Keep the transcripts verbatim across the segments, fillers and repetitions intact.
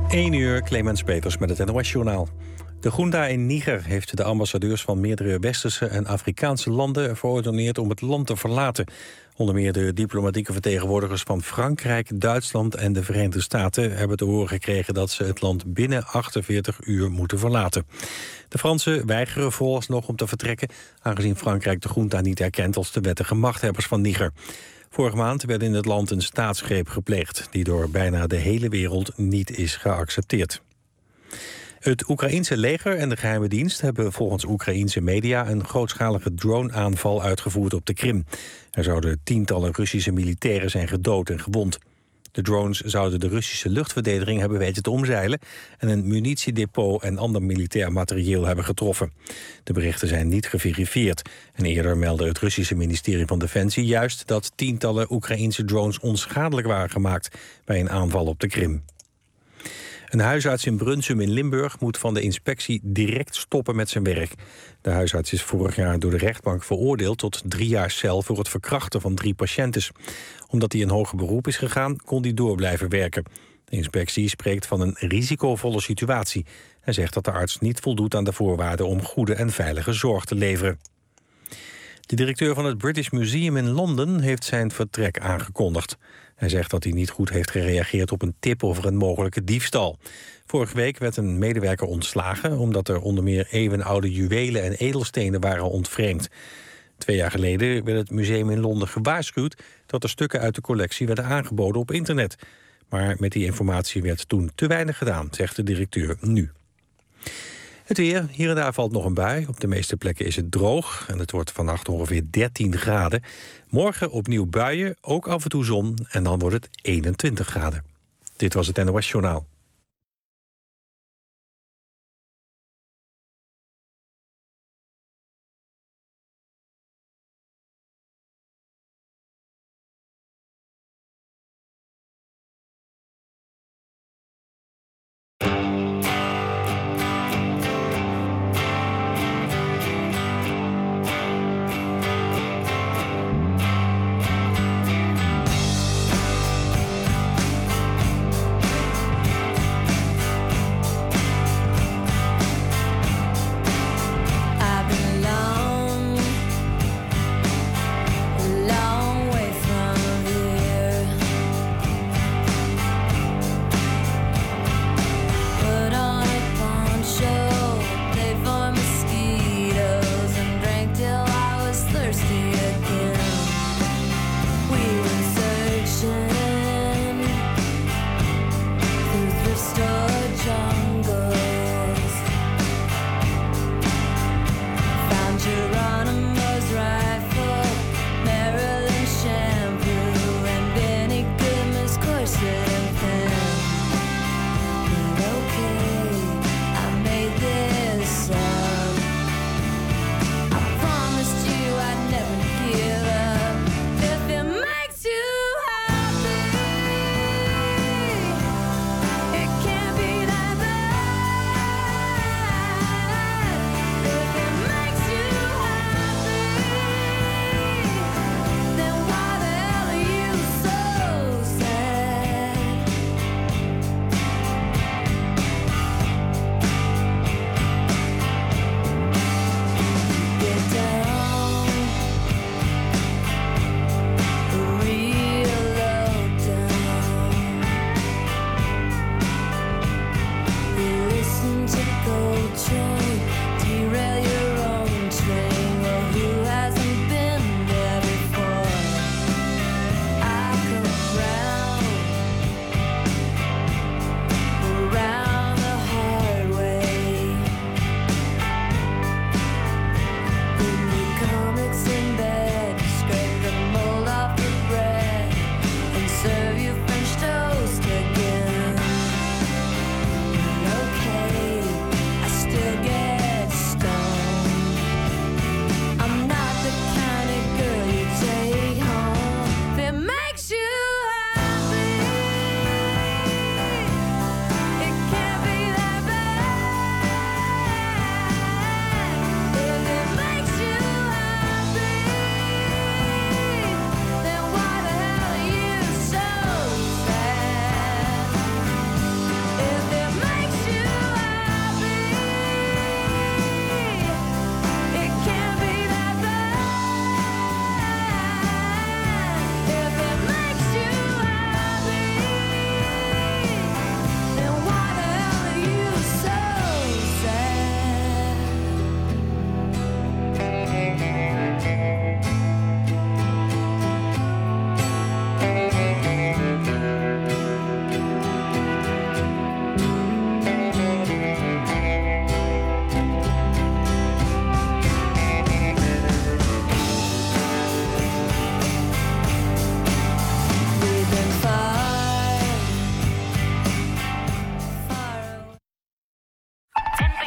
één uur, Clemens Peters met het N O S-journaal. De Junta in Niger heeft de ambassadeurs van meerdere westerse en Afrikaanse landen verordoneerd om het land te verlaten. Onder meer de diplomatieke vertegenwoordigers van Frankrijk, Duitsland en de Verenigde Staten hebben te horen gekregen dat ze het land binnen achtenveertig uur moeten verlaten. De Fransen weigeren vooralsnog om te vertrekken, aangezien Frankrijk de Junta niet erkent als de wettige machthebbers van Niger. Vorige maand werd in het land een staatsgreep gepleegd die door bijna de hele wereld niet is geaccepteerd. Het Oekraïense leger en de geheime dienst hebben volgens Oekraïense media een grootschalige drone-aanval uitgevoerd op de Krim. Er zouden tientallen Russische militairen zijn gedood en gewond. De drones zouden de Russische luchtverdediging hebben weten te omzeilen en een munitiedepot en ander militair materieel hebben getroffen. De berichten zijn niet geverifieerd. En eerder meldde het Russische ministerie van Defensie juist dat tientallen Oekraïense drones onschadelijk waren gemaakt bij een aanval op de Krim. Een huisarts in Brunsum in Limburg moet van de inspectie direct stoppen met zijn werk. De huisarts is vorig jaar door de rechtbank veroordeeld tot drie jaar cel voor het verkrachten van drie patiëntes. Omdat hij in hoger beroep is gegaan, kon hij door blijven werken. De inspectie spreekt van een risicovolle situatie en zegt dat de arts niet voldoet aan de voorwaarden om goede en veilige zorg te leveren. De directeur van het British Museum in Londen heeft zijn vertrek aangekondigd. Hij zegt dat hij niet goed heeft gereageerd op een tip over een mogelijke diefstal. Vorige week werd een medewerker ontslagen omdat er onder meer eeuwenoude juwelen en edelstenen waren ontvreemd. Twee jaar geleden werd het museum in Londen gewaarschuwd dat er stukken uit de collectie werden aangeboden op internet. Maar met die informatie werd toen te weinig gedaan, zegt de directeur nu. Het weer, hier en daar valt nog een bui. Op de meeste plekken is het droog en het wordt vannacht ongeveer dertien graden. Morgen opnieuw buien, ook af en toe zon en dan wordt het eenentwintig graden. Dit was het N O S-journaal.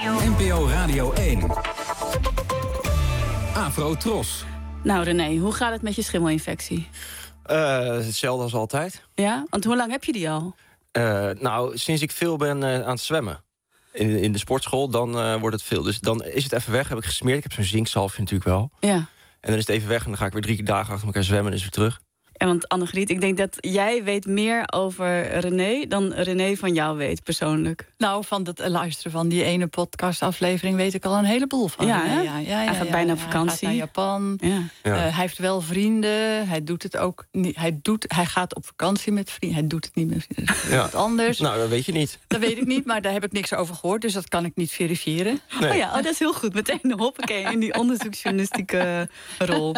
N P O Radio één. Afro Tros. Nou René, hoe gaat het met je schimmelinfectie? Uh, hetzelfde als altijd. Ja? Want hoe lang heb je die al? Uh, nou, sinds ik veel ben uh, aan het zwemmen. In, in de sportschool, dan uh, wordt het veel. Dus dan is het even weg, heb ik gesmeerd. Ik heb zo'n zinkzalfje natuurlijk wel. Ja. En dan is het even weg en dan ga ik weer drie dagen achter elkaar zwemmen en is het weer terug. En want Annegriet, ik denk dat jij weet meer over René dan René van jou weet persoonlijk. Nou, van het luisteren van die ene podcastaflevering weet ik al een heleboel van. Ja, hè? ja, ja, ja, hij gaat ja, bijna ja. op vakantie. Hij gaat naar Japan. Ja. Ja. Uh, hij heeft wel vrienden. Hij doet het ook niet. Hij, doet, hij gaat op vakantie met vrienden. Hij doet het niet met ja. wat anders. Nou, dat weet je niet. Dat weet ik niet, maar daar heb ik niks over gehoord. Dus dat kan ik niet verifiëren. Nee. Oh ja, oh, dat is heel goed. Meteen hoppakee in die onderzoeksjournalistieke rol.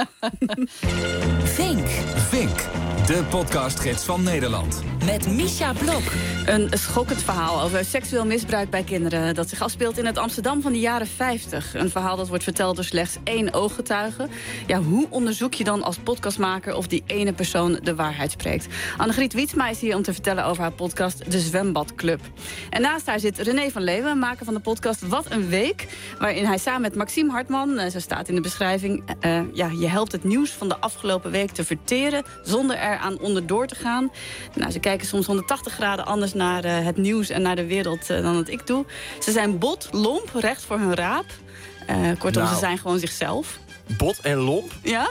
Vink. Vink, de podcastgids van Nederland. Met Misha Blok. Een schokkend verhaal over seksueel misbruik bij kinderen dat zich afspeelt in het Amsterdam van de jaren vijftig. Een verhaal dat wordt verteld door slechts één ooggetuige. Ja, hoe onderzoek je dan als podcastmaker of die ene persoon de waarheid spreekt? Annegriet Wietsma is hier om te vertellen over haar podcast De Zwembadclub. En naast haar zit René van Leeuwen, maker van de podcast Wat een Week, waarin hij samen met Maxime Hartman, zo staat in de beschrijving, uh, ja, je helpt het nieuws van de afgelopen week te verteren zonder er aan onderdoor te gaan. Nou, ze kijken soms honderdtachtig graden anders naar uh, het nieuws en naar de wereld uh, dan dat ik doe. Ze zijn bot, lomp, recht voor hun raap. Uh, kortom, Nou. ze zijn gewoon zichzelf. Bot en lomp? Ja?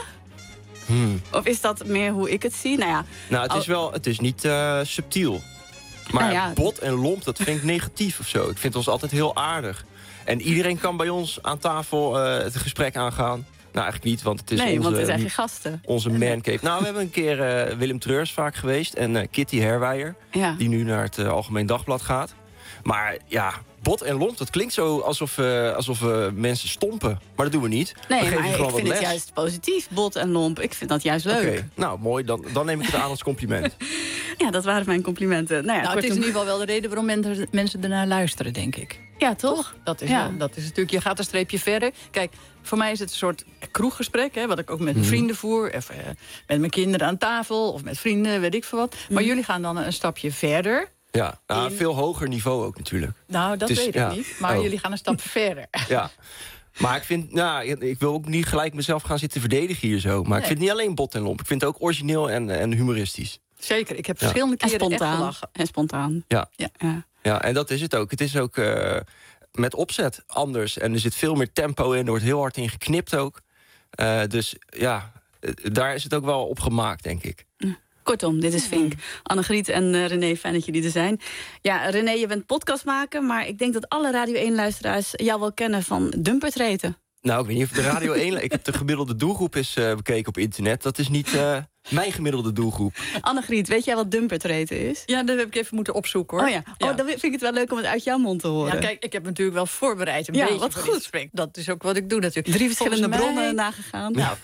Hmm. Of is dat meer hoe ik het zie? Nou ja, Nou, het is wel, het is niet uh, subtiel. Maar Nou ja. bot en lomp, dat vind ik negatief of zo. Ik vind ons altijd heel aardig. En iedereen kan bij ons aan tafel uh, het gesprek aangaan. Nou, eigenlijk niet, want het is nee, onze, want het zijn geen gasten. onze mancave. Nou, we hebben een keer uh, Willem Treurs vaak geweest. En uh, Kitty Herwijer, Ja. die nu naar het uh, Algemeen Dagblad gaat. Maar ja, bot en lomp, dat klinkt zo alsof, uh, alsof we mensen stompen. Maar dat doen we niet. Nee, we geven maar je ik gewoon vind wat het les. juist positief, bot en lomp. Ik vind dat juist leuk. Oké, nou mooi, dan, dan neem ik het aan als compliment. Ja, dat waren mijn complimenten. Nou ja, Nou, het is in kortom- ieder geval wel de reden waarom mensen, mensen ernaar luisteren, denk ik. Ja, toch? Dat is, Ja. wel, dat is natuurlijk, je gaat een streepje verder. Kijk, voor mij is het een soort kroeggesprek, hè, wat ik ook met mijn vrienden voer. Of uh, met mijn kinderen aan tafel, of met vrienden, weet ik veel wat. Maar jullie gaan dan een stapje verder. Ja, nou, In- veel hoger niveau ook natuurlijk. Nou, dat Het is- weet ik ja. niet. Maar Oh. jullie gaan een stap verder. Ja. Maar ik vind, nou, ik wil ook niet gelijk mezelf gaan zitten verdedigen hier zo. Maar ik Nee. vind het niet alleen bot en lomp. Ik vind het ook origineel en, en humoristisch. Zeker, ik heb Ja. verschillende En keren echt spontaan. gelachen. En spontaan. Ja. Ja. Ja. Ja, en dat is het ook. Het is ook uh, met opzet anders. En er zit veel meer tempo in. Er wordt heel hard in geknipt ook. Uh, dus ja, uh, daar is het ook wel op gemaakt, denk ik. Kortom, dit is Vink. Annegriet en uh, René, fijn dat jullie er zijn. Ja, René, je bent podcastmaker, maar ik denk dat alle Radio één-luisteraars jou wel kennen van Dumpertreten. Nou, ik weet niet of de Radio één... Ik heb de gemiddelde doelgroep eens uh, bekeken op internet. Dat is niet uh, mijn gemiddelde doelgroep. Annegriet, weet jij wat Dumpertreten is? Ja, dat heb ik even moeten opzoeken, hoor. Oh ja, oh, dan vind ik het wel leuk om het uit jouw mond te horen. Ja, kijk, ik heb natuurlijk wel voorbereid een Ja, beetje wat voor goed. dit gesprek. Dat is ook wat ik doe natuurlijk. Drie verschillende Volgens mij- bronnen nagegaan. Nou,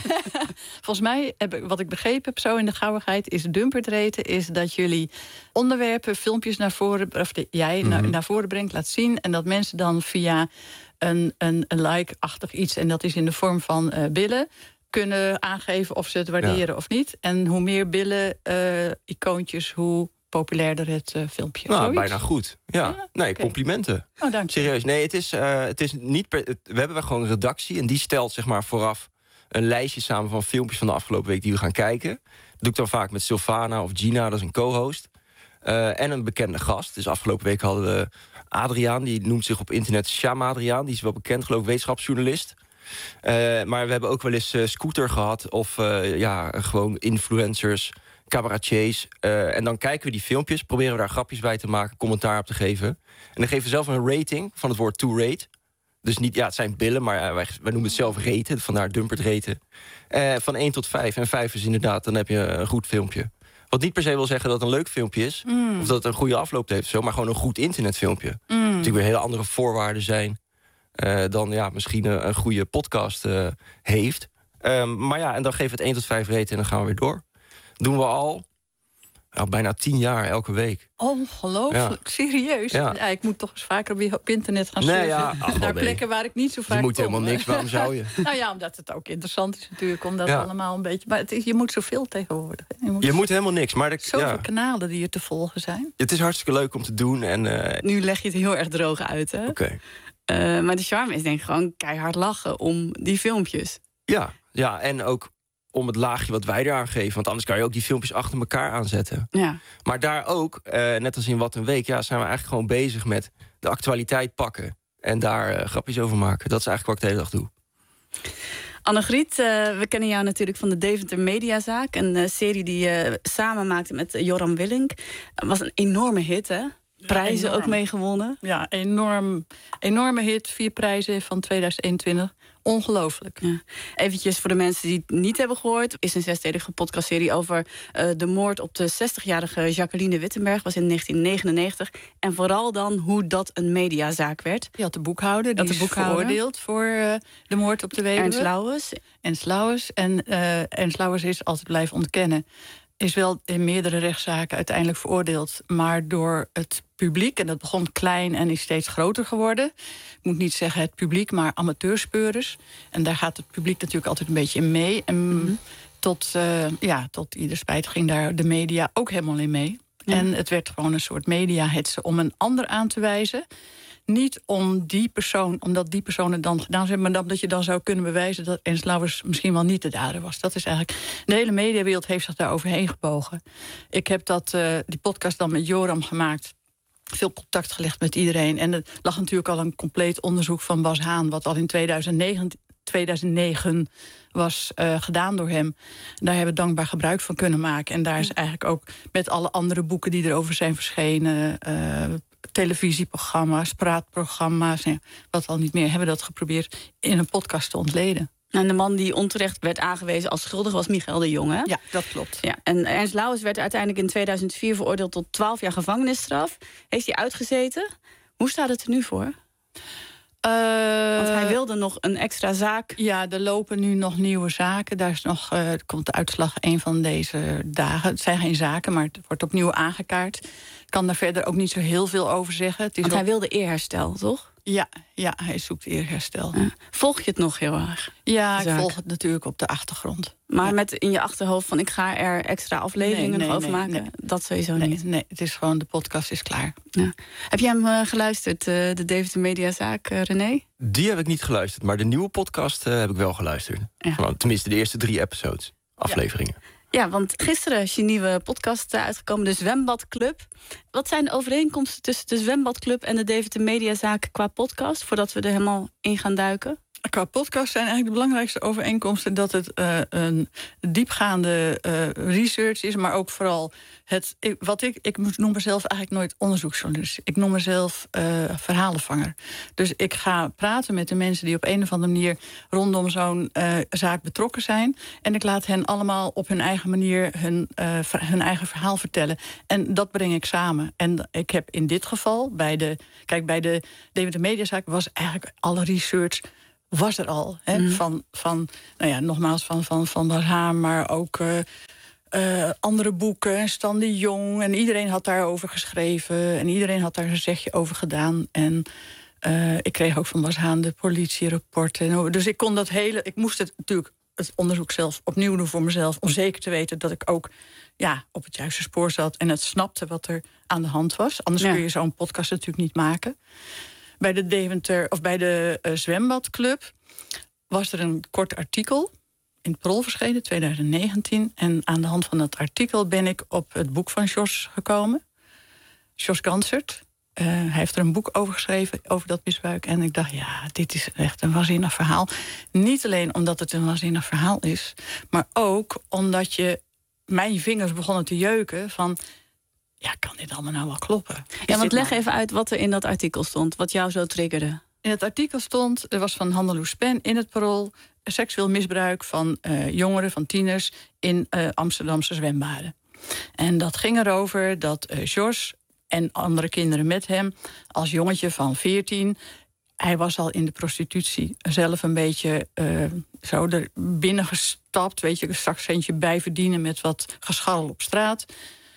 volgens mij, heb ik, wat ik begrepen heb zo in de gauwigheid... is dumpertreten, is dat jullie onderwerpen, filmpjes naar voren... of de, jij Mhm. naar, naar voren brengt, laat zien... en dat mensen dan via een, een, een like-achtig iets... en dat is in de vorm van uh, billen... kunnen aangeven of ze het waarderen Ja. of niet. En hoe meer billen, uh, icoontjes, hoe populairder het uh, filmpje. Nou, Zoiets? bijna goed. Ja, Ja? nee, Oké. complimenten. Oh, dank je. Serieus, nee, het is, uh, het is niet per, het- we hebben wel gewoon een redactie en die stelt zeg maar vooraf een lijstje samen van filmpjes van de afgelopen week die we gaan kijken. Dat doe ik dan vaak met Sylvana of Gina, dat is een co-host. Uh, en een bekende gast. Dus afgelopen week hadden we Adriaan, die noemt zich op internet Sham Adriaan. Die is wel bekend, geloof ik, wetenschapsjournalist. Uh, maar we hebben ook wel eens uh, Scooter gehad of uh, ja, gewoon influencers, cabaretiers. Uh, en dan kijken we die filmpjes, proberen we daar grapjes bij te maken, commentaar op te geven. En dan geven we zelf een rating van het woord to rate. Dus niet, ja, het zijn billen, maar uh, wij, wij noemen het zelf raten, vandaar dumpert raten. Uh, van één tot vijf. En vijf is inderdaad, dan heb je een goed filmpje. Wat niet per se wil zeggen dat het een leuk filmpje is, Mm. of dat het een goede afloop heeft, of zo, maar gewoon een goed internetfilmpje. Mm. Natuurlijk weer hele andere voorwaarden zijn uh, dan ja, misschien een, een goede podcast uh, heeft. Um, maar ja, en dan geven we het één tot vijf raten en dan gaan we weer door. Doen we al nou, bijna tien jaar, elke week. Ongelooflijk, serieus. Ja. Ja, ik moet toch eens vaker weer op internet gaan Nee, surfen. ja, ach, wel, naar nee. plekken waar ik niet zo vaak Je moet kom. helemaal niks, waarom zou je? Nou ja, omdat het ook interessant is natuurlijk, om dat Ja. allemaal een beetje... Maar het is, je moet zoveel tegenwoordig. hè. Je moet, Je moet helemaal niks, maar de, zoveel ja, kanalen die er te volgen zijn. het is hartstikke leuk om te doen. En, uh, Nu leg je het heel erg droog uit, hè? Oké. Uh, maar de charme is denk ik gewoon keihard lachen om die filmpjes. Ja, ja, en ook om het laagje wat wij eraan geven. Want anders kan je ook die filmpjes achter elkaar aanzetten. Ja. Maar daar ook, uh, net als in Wat een Week... Ja, zijn we eigenlijk gewoon bezig met de actualiteit pakken. En daar uh, grapjes over maken. Dat is eigenlijk wat ik de hele dag doe. Annegriet, uh, we kennen jou natuurlijk van de Deventer Mediazaak. Een uh, serie die je uh, samen maakte met uh, Joram Willink. Het was een enorme hit, hè? Prijzen ja, ook mee gewonnen. Ja, enorm, enorme hit. Vier prijzen van tweeduizend eenentwintig. Ongelooflijk. Ja. Eventjes voor de mensen die het niet hebben gehoord. Is een zesdelige podcastserie over uh, de moord op de zestigjarige Jacqueline Wittenberg. Was in negentien negenennegentig. En vooral dan hoe dat een mediazaak werd. Je had de boekhouder, die de boekhouder. is veroordeeld voor uh, de moord op de weduwe. Ernst Lauwers. Ernst Lauwers. En uh, Ernst Lauwers is altijd blijven ontkennen. Is wel in meerdere rechtszaken uiteindelijk veroordeeld. Maar door het publiek, en dat begon klein en is steeds groter geworden. Ik moet niet zeggen het publiek, maar amateurspeurders. En daar gaat het publiek natuurlijk altijd een beetje in mee. En mm-hmm. tot, uh, ja, tot ieder spijt ging daar de media ook helemaal in mee. Ja. En het werd gewoon een soort mediahetsen om een ander aan te wijzen. Niet om die persoon, omdat die persoon het dan gedaan heeft, maar dat je dan zou kunnen bewijzen dat Ernst Lauwers misschien wel niet de dader was. Dat is eigenlijk. De hele mediawereld heeft zich daar overheen gebogen. Ik heb dat, uh, die podcast dan met Joram gemaakt. Veel contact gelegd met iedereen. En er lag natuurlijk al een compleet onderzoek van Bas Haan, wat al in tweeduizend negen, tweeduizend negen was uh, gedaan door hem. Daar hebben we dankbaar gebruik van kunnen maken. En daar is eigenlijk ook met alle andere boeken die erover zijn verschenen, Uh, televisieprogramma's, praatprogramma's, wat al niet meer, hebben dat geprobeerd in een podcast te ontleden. En de man die onterecht werd aangewezen als schuldig was Michael de Jong, hè? Ja, dat klopt. Ja, en Ernst Lauwers werd uiteindelijk in tweeduizend vier veroordeeld tot twaalf jaar gevangenisstraf. Heeft hij uitgezeten? Hoe staat het er nu voor? Uh, Want hij wilde nog een extra zaak. Ja, er lopen nu nog nieuwe zaken. Daar is nog, uh, komt de uitslag een van deze dagen. Het zijn geen zaken, maar het wordt opnieuw aangekaart. Ik kan daar verder ook niet zo heel veel over zeggen. Het is Want ook... hij wilde eerherstel, toch? Ja, ja, hij zoekt eerherstel. Ja. Volg je het nog heel erg? Ja, ik volg het natuurlijk op de achtergrond. Maar ja. met in je achterhoofd van ik ga er extra afleveringen nee, nee, nog over nee, maken? Nee. Dat sowieso nee, niet? Nee, het is gewoon, de podcast is klaar. Ja. Heb jij hem uh, geluisterd, uh, de Deventer Mediazaak, uh, René? Die heb ik niet geluisterd, maar de nieuwe podcast uh, heb ik wel geluisterd. Ja. Gewoon, tenminste de eerste drie episodes, afleveringen. Ja. Ja, want gisteren is je nieuwe podcast uitgekomen, de Zwembadclub. Wat zijn de overeenkomsten tussen de Zwembadclub en de Deventer Mediazaak qua podcast, voordat we er helemaal in gaan duiken? Qua podcast zijn eigenlijk de belangrijkste overeenkomsten dat het uh, een diepgaande uh, research is, maar ook vooral het. Ik, wat ik, ik noem mezelf eigenlijk nooit onderzoeksjournalist. Ik noem mezelf uh, verhalenvanger. Dus ik ga praten met de mensen die op een of andere manier rondom zo'n uh, zaak betrokken zijn. En ik laat hen allemaal op hun eigen manier hun, uh, hun eigen verhaal vertellen. En dat breng ik samen. En ik heb in dit geval bij de. Kijk, bij de Deventer Mediazaak was eigenlijk alle research. Was er al. Hè? Mm. Van, van, nou ja, nogmaals, van, van, van Bas Haan, maar ook uh, uh, andere boeken. Stan de Jong. En iedereen had daarover geschreven. En iedereen had daar een zegje over gedaan. En uh, ik kreeg ook van Bas Haan de politierapporten. Dus ik kon dat hele. Ik moest het natuurlijk het onderzoek zelf opnieuw doen voor mezelf. Om zeker te weten dat ik ook ja, op het juiste spoor zat. En het snapte wat er aan de hand was. Anders ja. kun je zo'n podcast natuurlijk niet maken. Bij de Deventer of bij de uh, Zwembadclub was er een kort artikel in het Parool verschenen, tweeduizend negentien. En aan de hand van dat artikel ben ik op het boek van Jos gekomen. Jos Gansert. Uh, hij heeft er een boek over geschreven, over dat misbruik. En ik dacht, ja, dit is echt een waanzinnig verhaal. Niet alleen omdat het een waanzinnig verhaal is, maar ook omdat je mijn vingers begonnen te jeuken van, ja, kan dit allemaal nou wel kloppen? Is ja, want leg nou... even uit wat er in dat artikel stond, wat jou zo triggerde. In het artikel stond, er was van Handeloes Pen in het Parool, seksueel misbruik van uh, jongeren, van tieners in uh, Amsterdamse zwembaden. En dat ging erover dat uh, Jos en andere kinderen met hem, als jongetje van veertien, hij was al in de prostitutie zelf een beetje uh, zo er binnen gestapt, weet je, een zakcentje bijverdienen met wat gescharrel op straat.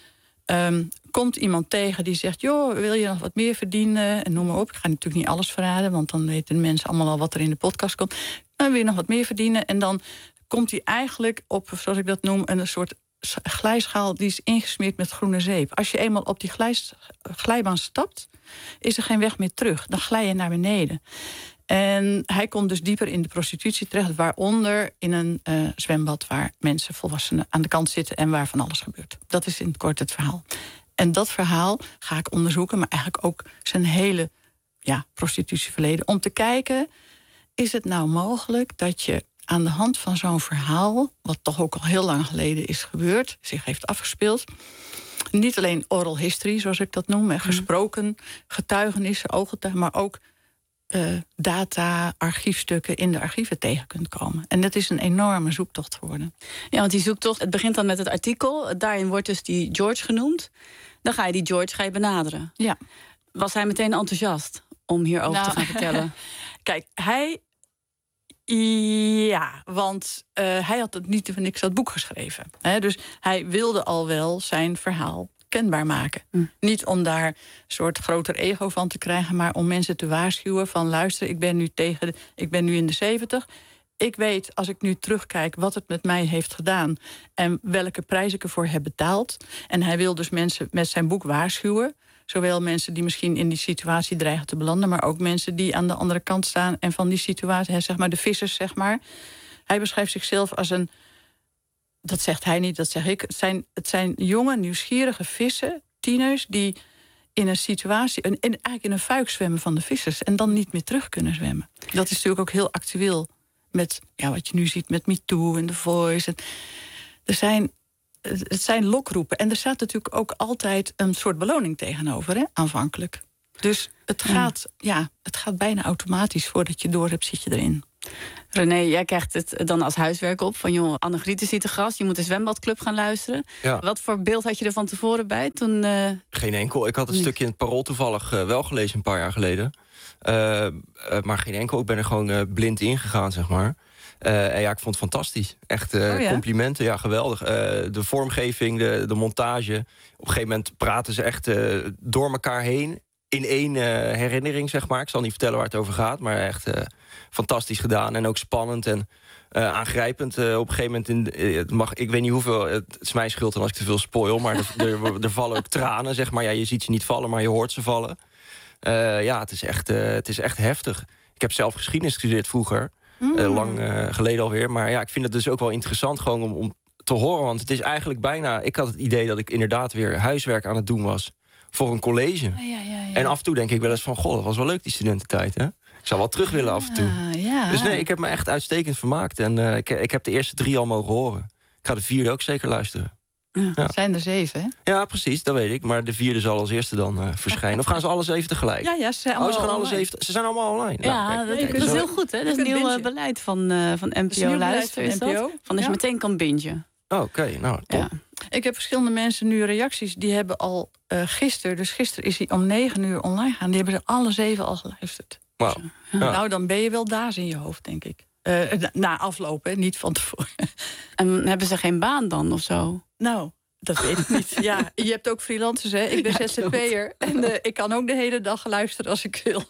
Um, komt iemand tegen die zegt, joh, wil je nog wat meer verdienen? En noem maar op. Ik ga natuurlijk niet alles verraden, want dan weten de mensen allemaal al wat er in de podcast komt. Dan wil je nog wat meer verdienen. En dan komt hij eigenlijk op, zoals ik dat noem, een soort glijschaal die is ingesmeerd met groene zeep. Als je eenmaal op die glijs, glijbaan stapt, is er geen weg meer terug. Dan glij je naar beneden. En hij komt dus dieper in de prostitutie terecht, waaronder in een uh, zwembad waar mensen, volwassenen, aan de kant zitten en waar van alles gebeurt. Dat is in het kort het verhaal. En dat verhaal ga ik onderzoeken, maar eigenlijk ook zijn hele ja, prostitutieverleden. Om te kijken, is het nou mogelijk dat je aan de hand van zo'n verhaal, wat toch ook al heel lang geleden is gebeurd, zich heeft afgespeeld, niet alleen oral history, zoals ik dat noem, gesproken getuigenissen, ooggetuigen, maar ook uh, data, archiefstukken in de archieven tegen kunt komen. En dat is een enorme zoektocht geworden. Ja, want die zoektocht, het begint dan met het artikel. Daarin wordt dus die George genoemd. Dan ga je die George ga je benaderen. Ja. Was hij meteen enthousiast om hierover nou, te gaan vertellen? Kijk, hij... Ja, want uh, hij had het niet voor niks dat boek geschreven. Hè? Dus hij wilde al wel zijn verhaal kenbaar maken. Mm. Niet om daar een soort groter ego van te krijgen, maar om mensen te waarschuwen van luister, ik ben nu tegen, de, ik ben nu in de zeventig. Ik weet, als ik nu terugkijk, wat het met mij heeft gedaan en welke prijs ik ervoor heb betaald. En hij wil dus mensen met zijn boek waarschuwen. Zowel mensen die misschien in die situatie dreigen te belanden, maar ook mensen die aan de andere kant staan en van die situatie, zeg maar de vissers, zeg maar. Hij beschrijft zichzelf als een, dat zegt hij niet, dat zeg ik. Het zijn, het zijn jonge, nieuwsgierige vissen, tieners, die in een situatie, in, in, eigenlijk in een fuik zwemmen van de vissers en dan niet meer terug kunnen zwemmen. Dat is natuurlijk ook heel actueel met ja, wat je nu ziet met MeToo en The Voice. Er zijn Het zijn lokroepen. En er staat natuurlijk ook altijd een soort beloning tegenover, hè, aanvankelijk. Dus het gaat, ja. ja, het gaat bijna automatisch. Voordat je door hebt, zit je erin. René, jij krijgt het dan als huiswerk op van joh, Annegriet is hier te gast. Je moet de zwembadclub gaan luisteren. Ja. Wat voor beeld had je er van tevoren bij? Toen, uh... Geen enkel. Ik had een nee. stukje in het Parool toevallig uh, wel gelezen een paar jaar geleden. Uh, uh, maar geen enkel. Ik ben er gewoon uh, blind ingegaan, zeg maar. Uh, en ja, ik vond het fantastisch. Echt uh, oh ja? complimenten, ja, geweldig. Uh, de vormgeving, de, de montage. Op een gegeven moment praten ze echt uh, door elkaar heen. In één uh, herinnering, zeg maar. Ik zal niet vertellen waar het over gaat, maar echt uh, fantastisch gedaan. En ook spannend en uh, aangrijpend. Uh, op een gegeven moment, in, uh, het mag, ik weet niet hoeveel, het is mijn schuld dan als ik te veel spoil, maar er, er, er vallen ook tranen, zeg maar. Ja, je ziet ze niet vallen, maar je hoort ze vallen. Uh, ja, het is, echt, uh, het is echt heftig. Ik heb zelf geschiedenis gestudeerd vroeger. Mm. Uh, lang uh, geleden alweer. Maar ja, ik vind het dus ook wel interessant gewoon om, om te horen. Want het is eigenlijk bijna... Ik had het idee dat ik inderdaad weer huiswerk aan het doen was voor een college. Ja, ja, ja. En af en toe denk ik wel eens van, goh, dat was wel leuk die studententijd, hè? Ik zou wel terug willen af en toe. Ja, ja. Dus nee, ik heb me echt uitstekend vermaakt. En uh, ik, ik heb de eerste drie al mogen horen. Ik ga de vierde ook zeker luisteren. Ja, ja. Zijn er zeven, hè? Ja, precies, dat weet ik. Maar de vierde zal als eerste dan uh, verschijnen. Of gaan ze alle zeven tegelijk? Ja, ja, ze zijn allemaal, oh, ze gaan alle zeven, ze zijn allemaal online. Ja, nou, kijk, dat, dat is heel goed, hè? Dat is een nieuw uh, beleid van, uh, van N P O Luister, is dat? Van dat ja. je meteen kan bingen. Oh, oké, okay, nou, top. Ja. Ik heb verschillende mensen nu reacties. Die hebben al uh, gisteren, dus gisteren is hij om negen uur online gaan. Die hebben ze alle zeven al geluisterd. Wow. Ja. Ja. Nou, dan ben je wel daas in je hoofd, denk ik. Uh, na aflopen, niet van tevoren. En hebben ze geen baan dan, of zo? Nou... Dat weet ik niet. Ja, je hebt ook freelancers, hè? Ik ben ja, Z Z P'er en uh, ik kan ook de hele dag luisteren als ik wil.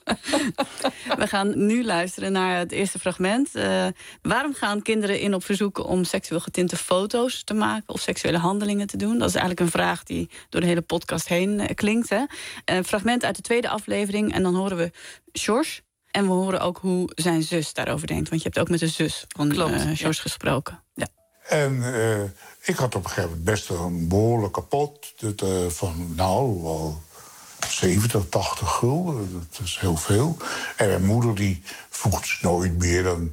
We gaan nu luisteren naar het eerste fragment. Uh, waarom gaan kinderen in op verzoek om seksueel getinte foto's te maken of seksuele handelingen te doen? Dat is eigenlijk een vraag die door de hele podcast heen uh, klinkt. Hè? Een fragment uit de tweede aflevering en dan horen we George. En we horen ook hoe zijn zus daarover denkt. Want je hebt ook met de zus van uh, George ja. gesproken. Ja. En uh, ik had op een gegeven moment best een behoorlijk kapot. Dat, uh, van nou, wel zeventig, tachtig gulden. Dat is heel veel. En mijn moeder die voegt nooit meer dan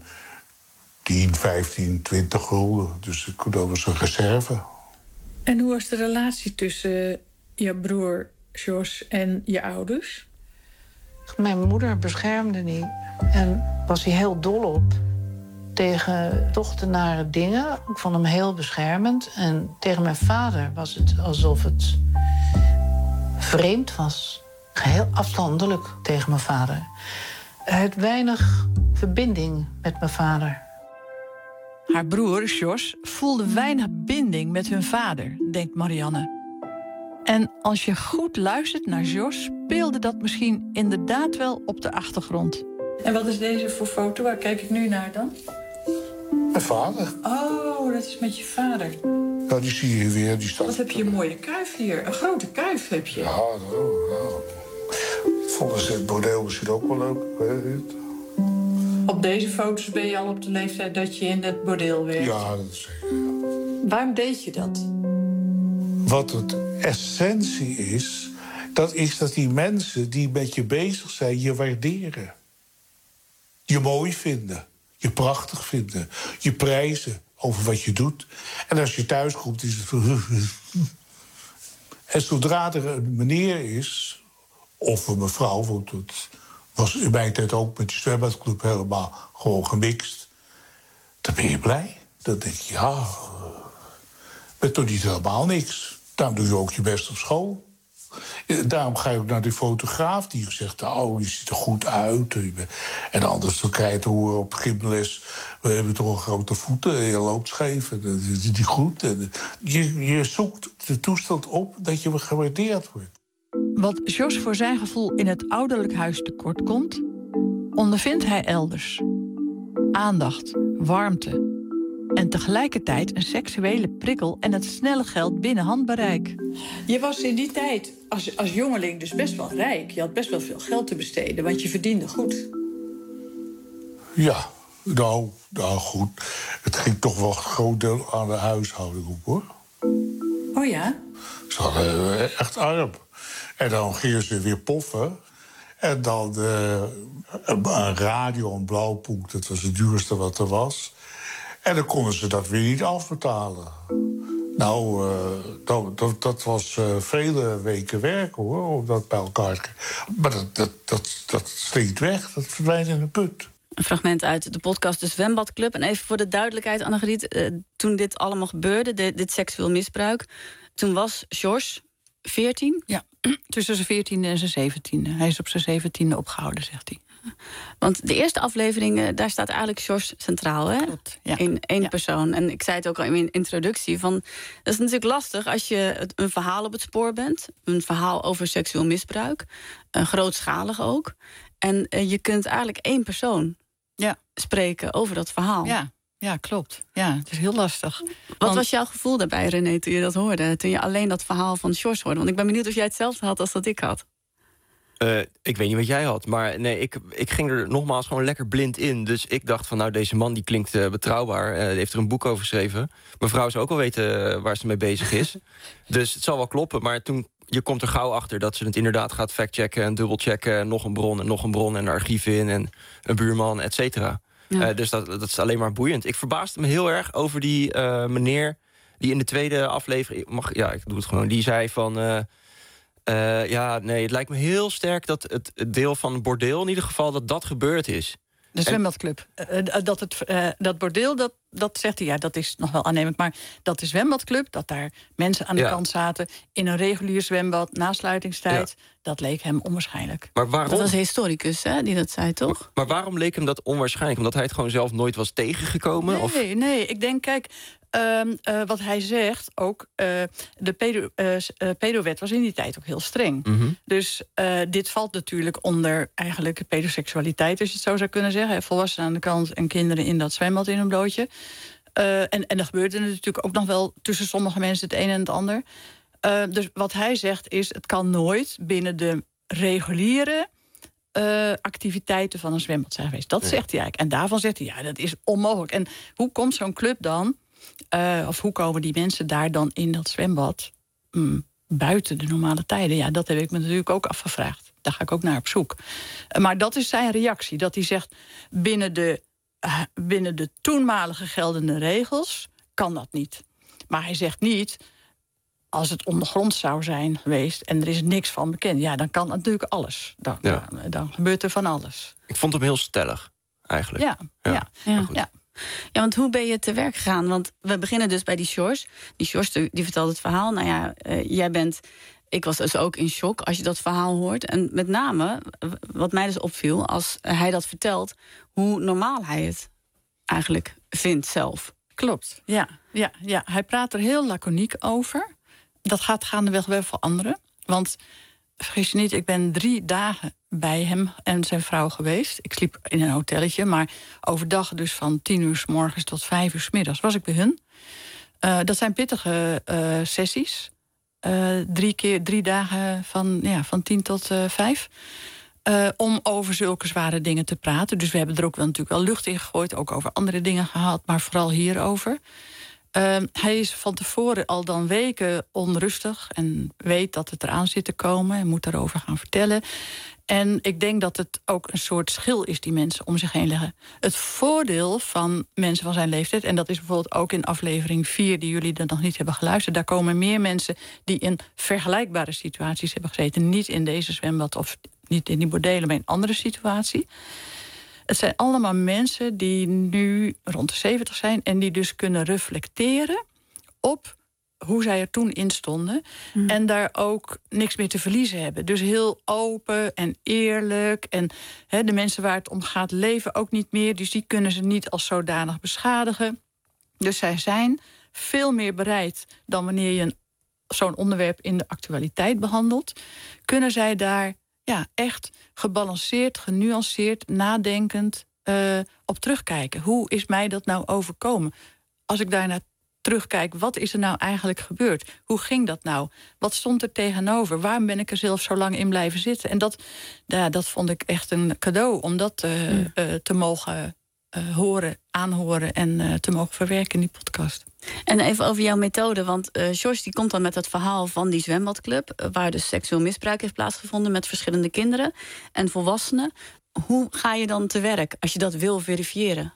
tien, vijftien, twintig gulden. Dus dat was een reserve. En hoe was de relatie tussen je broer George en je ouders? Mijn moeder beschermde niet. En was hij heel dol op. Tegen toch de nare dingen. Ik vond hem heel beschermend. En tegen mijn vader was het alsof het vreemd was. Heel afstandelijk tegen mijn vader. Hij had weinig verbinding met mijn vader. Haar broer, Jos, voelde weinig binding met hun vader, denkt Marianne. En als je goed luistert naar Jos, speelde dat misschien inderdaad wel op de achtergrond. En wat is deze voor foto? Waar kijk ik nu naar dan? Mijn vader. Oh, dat is met je vader. Nou, die zie je weer. Die staat... Wat heb je een mooie kuif hier. Een grote kuif heb je. Ja, nou, nou. Vonden ze het bordeel misschien ook wel leuk. Ik weet het niet. Op deze foto's ben je al op de leeftijd dat je in het bordeel werkt. Ja, dat is zeker. Waarom deed je dat? Wat het essentie is, dat is dat die mensen die met je bezig zijn je waarderen. Je mooi vinden, je prachtig vinden, je prijzen over wat je doet. En als je thuis komt, is het... En zodra er een meneer is, of een mevrouw, want het was in mijn tijd ook met die zwembadclub helemaal gewoon gemixt, dan ben je blij. Dan denk je, ja, met toch niet helemaal niks. Daarom doe je ook je best op school. Daarom ga je ook naar die fotograaf die zegt, oh, je ziet er goed uit. En anders dan krijg je te horen op gymles, we hebben toch grote voeten en je loopt scheef. En dat is niet goed. En je, je zoekt de toestand op dat je gewaardeerd wordt. Wat Jos voor zijn gevoel in het ouderlijk huis tekort komt, ondervindt hij elders. Aandacht, warmte en tegelijkertijd een seksuele prikkel en het snelle geld binnen handbereik. Je was in die tijd als, als jongeling dus best wel rijk. Je had best wel veel geld te besteden, want je verdiende goed. Ja, nou, nou goed. Het ging toch wel een groot deel aan de huishouding op, hoor. Oh ja? Ze hadden echt arm. En dan gingen ze weer poffen. En dan uh, een radio, een blauwpoek, dat was het duurste wat er was. En dan konden ze dat weer niet afbetalen. Nou, uh, dat, dat, dat was uh, vele weken werken, hoor, om dat bij elkaar te krijgen. Maar dat, dat, dat, dat slinkt weg, dat verdwijnt in de put. Een fragment uit de podcast De Zwembadclub. En even voor de duidelijkheid, Annegriet, uh, toen dit allemaal gebeurde, de, dit seksueel misbruik, toen was Jos veertien? Ja, tussen zijn veertiende en zijn zeventiende. Hij is op zijn zeventiende opgehouden, zegt hij. Want de eerste aflevering, daar staat eigenlijk Jos centraal, hè? Klopt, ja. In één ja. persoon. En ik zei het ook al in mijn introductie, van, dat is natuurlijk lastig als je een verhaal op het spoor bent. Een verhaal over seksueel misbruik. Uh, grootschalig ook. En uh, je kunt eigenlijk één persoon ja. spreken over dat verhaal. Ja. Ja, klopt. Ja, het is heel lastig. Wat Want... was jouw gevoel daarbij, René, toen je dat hoorde? Toen je alleen dat verhaal van Jos hoorde? Want ik ben benieuwd of jij hetzelfde had als dat ik had. Uh, ik weet niet wat jij had, maar nee, ik, ik ging er nogmaals gewoon lekker blind in. Dus ik dacht van, nou, deze man die klinkt uh, betrouwbaar. Uh, die heeft er een boek over geschreven. Mijn vrouw zou ook wel weten uh, waar ze mee bezig is. Dus het zal wel kloppen, maar toen... Je komt er gauw achter dat ze het inderdaad gaat factchecken en dubbelchecken. En nog een bron en nog een bron en een archief in en een buurman, et cetera. Ja. Uh, dus dat, dat is alleen maar boeiend. Ik verbaasde me heel erg over die uh, meneer die in de tweede aflevering... Mag, ja, ik doe het gewoon. Die zei van... Uh, uh, ja, nee, het lijkt me heel sterk dat het, het deel van het bordeel... in ieder geval dat dat gebeurd is. De zwembadclub. Uh, dat, het, uh, dat bordeel, dat, dat zegt hij, ja, dat is nog wel aannemelijk. Maar dat de zwembadclub, dat daar mensen aan de ja. kant zaten... in een regulier zwembad, na sluitingstijd... Ja. dat leek hem onwaarschijnlijk. Maar waarom? Dat was een historicus, hè, die dat zei, toch? Maar, maar waarom leek hem dat onwaarschijnlijk? Omdat hij het gewoon zelf nooit was tegengekomen? Nee, of? nee, ik denk, kijk... Uh, uh, wat hij zegt, ook uh, de pedo, uh, uh, pedowet was in die tijd ook heel streng. Mm-hmm. Dus uh, dit valt natuurlijk onder eigenlijk pedoseksualiteit, als je het zo zou kunnen zeggen. Volwassenen aan de kant en kinderen in dat zwembad in een blootje. Uh, en, en er gebeurde natuurlijk ook nog wel tussen sommige mensen het een en het ander. Uh, dus wat hij zegt is, het kan nooit binnen de reguliere... Uh, activiteiten van een zwembad zijn geweest. Dat nee. zegt hij eigenlijk. En daarvan zegt hij, ja, dat is onmogelijk. En hoe komt zo'n club dan... Uh, of hoe komen die mensen daar dan in dat zwembad mm, buiten de normale tijden? Ja, dat heb ik me natuurlijk ook afgevraagd. Daar ga ik ook naar op zoek. Uh, maar dat is zijn reactie. Dat hij zegt, binnen de, uh, binnen de toenmalige geldende regels kan dat niet. Maar hij zegt niet, als het ondergrond zou zijn geweest... en er is niks van bekend, ja, dan kan natuurlijk alles. Dan, ja. dan, dan gebeurt er van alles. Ik vond hem heel stellig, eigenlijk. Ja, ja, ja. ja. ja. Ja, want hoe ben je te werk gegaan? Want we beginnen dus bij die Jos. Die Jos, die vertelt het verhaal. Nou ja, uh, jij bent... Ik was dus ook in shock als je dat verhaal hoort. En met name, wat mij dus opviel, als hij dat vertelt... hoe normaal hij het eigenlijk vindt zelf. Klopt, ja. ja, ja. Hij praat er heel laconiek over. Dat gaat gaandeweg wel veranderen. Want, vergis je niet, ik ben drie dagen... bij hem en zijn vrouw geweest. Ik sliep in een hotelletje, maar overdag dus van tien uur 's morgens tot vijf uur 's middags was ik bij hun. Uh, dat zijn pittige uh, sessies. Uh, drie keer drie dagen van, ja, van tien tot uh, vijf. Uh, om over zulke zware dingen te praten. Dus we hebben er ook wel natuurlijk wel lucht in gegooid. Ook over andere dingen gehad, maar vooral hierover. Uh, hij is van tevoren al dan weken onrustig. En weet dat het eraan zit te komen. En moet daarover gaan vertellen. En ik denk dat het ook een soort schil is die mensen om zich heen leggen. Het voordeel van mensen van zijn leeftijd... en dat is bijvoorbeeld ook in aflevering vier... die jullie er nog niet hebben geluisterd... daar komen meer mensen die in vergelijkbare situaties hebben gezeten. Niet in deze zwembad of niet in die bordelen, maar in andere situatie. Het zijn allemaal mensen die nu rond de zeventig zijn... en die dus kunnen reflecteren op hoe zij er toen in stonden. Mm. En daar ook niks meer te verliezen hebben. Dus heel open en eerlijk. En he, de mensen waar het om gaat leven ook niet meer. Dus die kunnen ze niet als zodanig beschadigen. Dus zij zijn veel meer bereid dan wanneer je een, zo'n onderwerp in de actualiteit behandelt. Kunnen zij daar ja, echt gebalanceerd, genuanceerd, nadenkend uh, op terugkijken. Hoe is mij dat nou overkomen? Als ik daarnaar terugkijk, wat is er nou eigenlijk gebeurd? Hoe ging dat nou? Wat stond er tegenover? Waarom ben ik er zelf zo lang in blijven zitten? En dat, ja, dat vond ik echt een cadeau om dat uh, mm. uh, te mogen uh, horen, aanhoren en uh, te mogen verwerken in die podcast. En even over jouw methode, want uh, George die komt dan met het verhaal van die zwembadclub, waar dus seksueel misbruik heeft plaatsgevonden met verschillende kinderen en volwassenen. Hoe ga je dan te werk als je dat wil verifiëren?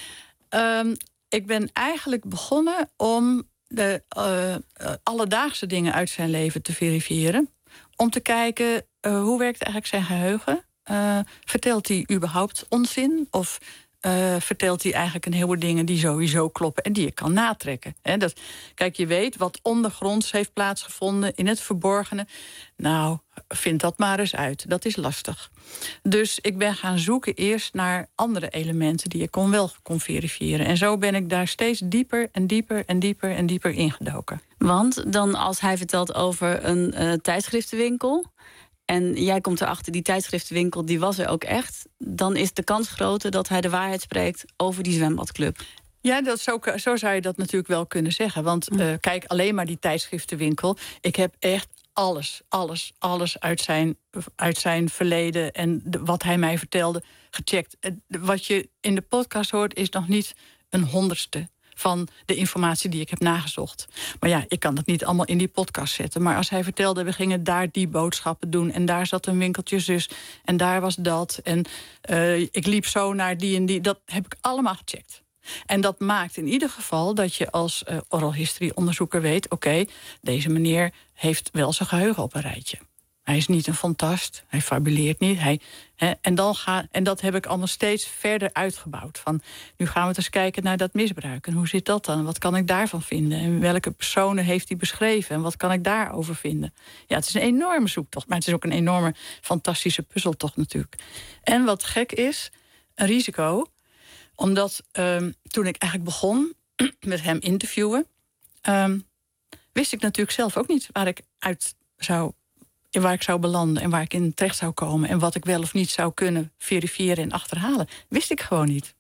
Um, Ik ben eigenlijk begonnen om de uh, uh, alledaagse dingen uit zijn leven te verifiëren. Om te kijken, uh, hoe werkt eigenlijk zijn geheugen? Uh, vertelt hij überhaupt onzin? Of uh, vertelt hij eigenlijk een heleboel dingen die sowieso kloppen en die je kan natrekken? He, dat, kijk, je weet wat ondergronds heeft plaatsgevonden in het verborgene. Nou, vind dat maar eens uit. Dat is lastig. Dus ik ben gaan zoeken eerst naar andere elementen die ik kon wel kon verifiëren. En zo ben ik daar steeds dieper en dieper en dieper en dieper ingedoken. Want dan als hij vertelt over een uh, tijdschriftenwinkel en jij komt erachter, die tijdschriftenwinkel die was er ook echt, dan is de kans groter dat hij de waarheid spreekt over die zwembadclub. Ja, dat zo, zo zou je dat natuurlijk wel kunnen zeggen. Want uh, kijk, alleen maar die tijdschriftenwinkel. Ik heb echt alles, alles, alles uit zijn, uit zijn verleden en de, wat hij mij vertelde, gecheckt. Wat je in de podcast hoort is nog niet een honderdste van de informatie die ik heb nagezocht. Maar ja, ik kan dat niet allemaal in die podcast zetten. Maar als hij vertelde, we gingen daar die boodschappen doen en daar zat een winkeltje zus en daar was dat. En uh, ik liep zo naar die en die. Dat heb ik allemaal gecheckt. En dat maakt in ieder geval dat je als uh, oral history onderzoeker weet, oké, okay, deze meneer heeft wel zijn geheugen op een rijtje. Hij is niet een fantast, hij fabuleert niet. Hij, hè, en, dan ga, en dat heb ik allemaal steeds verder uitgebouwd. Van, nu gaan we eens kijken naar dat misbruik. En hoe zit dat dan? Wat kan ik daarvan vinden? En welke personen heeft hij beschreven? En wat kan ik daarover vinden? Ja, het is een enorme zoektocht. Maar het is ook een enorme fantastische puzzeltocht natuurlijk. En wat gek is, een risico, omdat um, toen ik eigenlijk begon met hem interviewen, Um, wist ik natuurlijk zelf ook niet waar ik uit zou, waar ik zou belanden en waar ik in terecht zou komen en wat ik wel of niet zou kunnen verifiëren en achterhalen. Wist ik gewoon niet.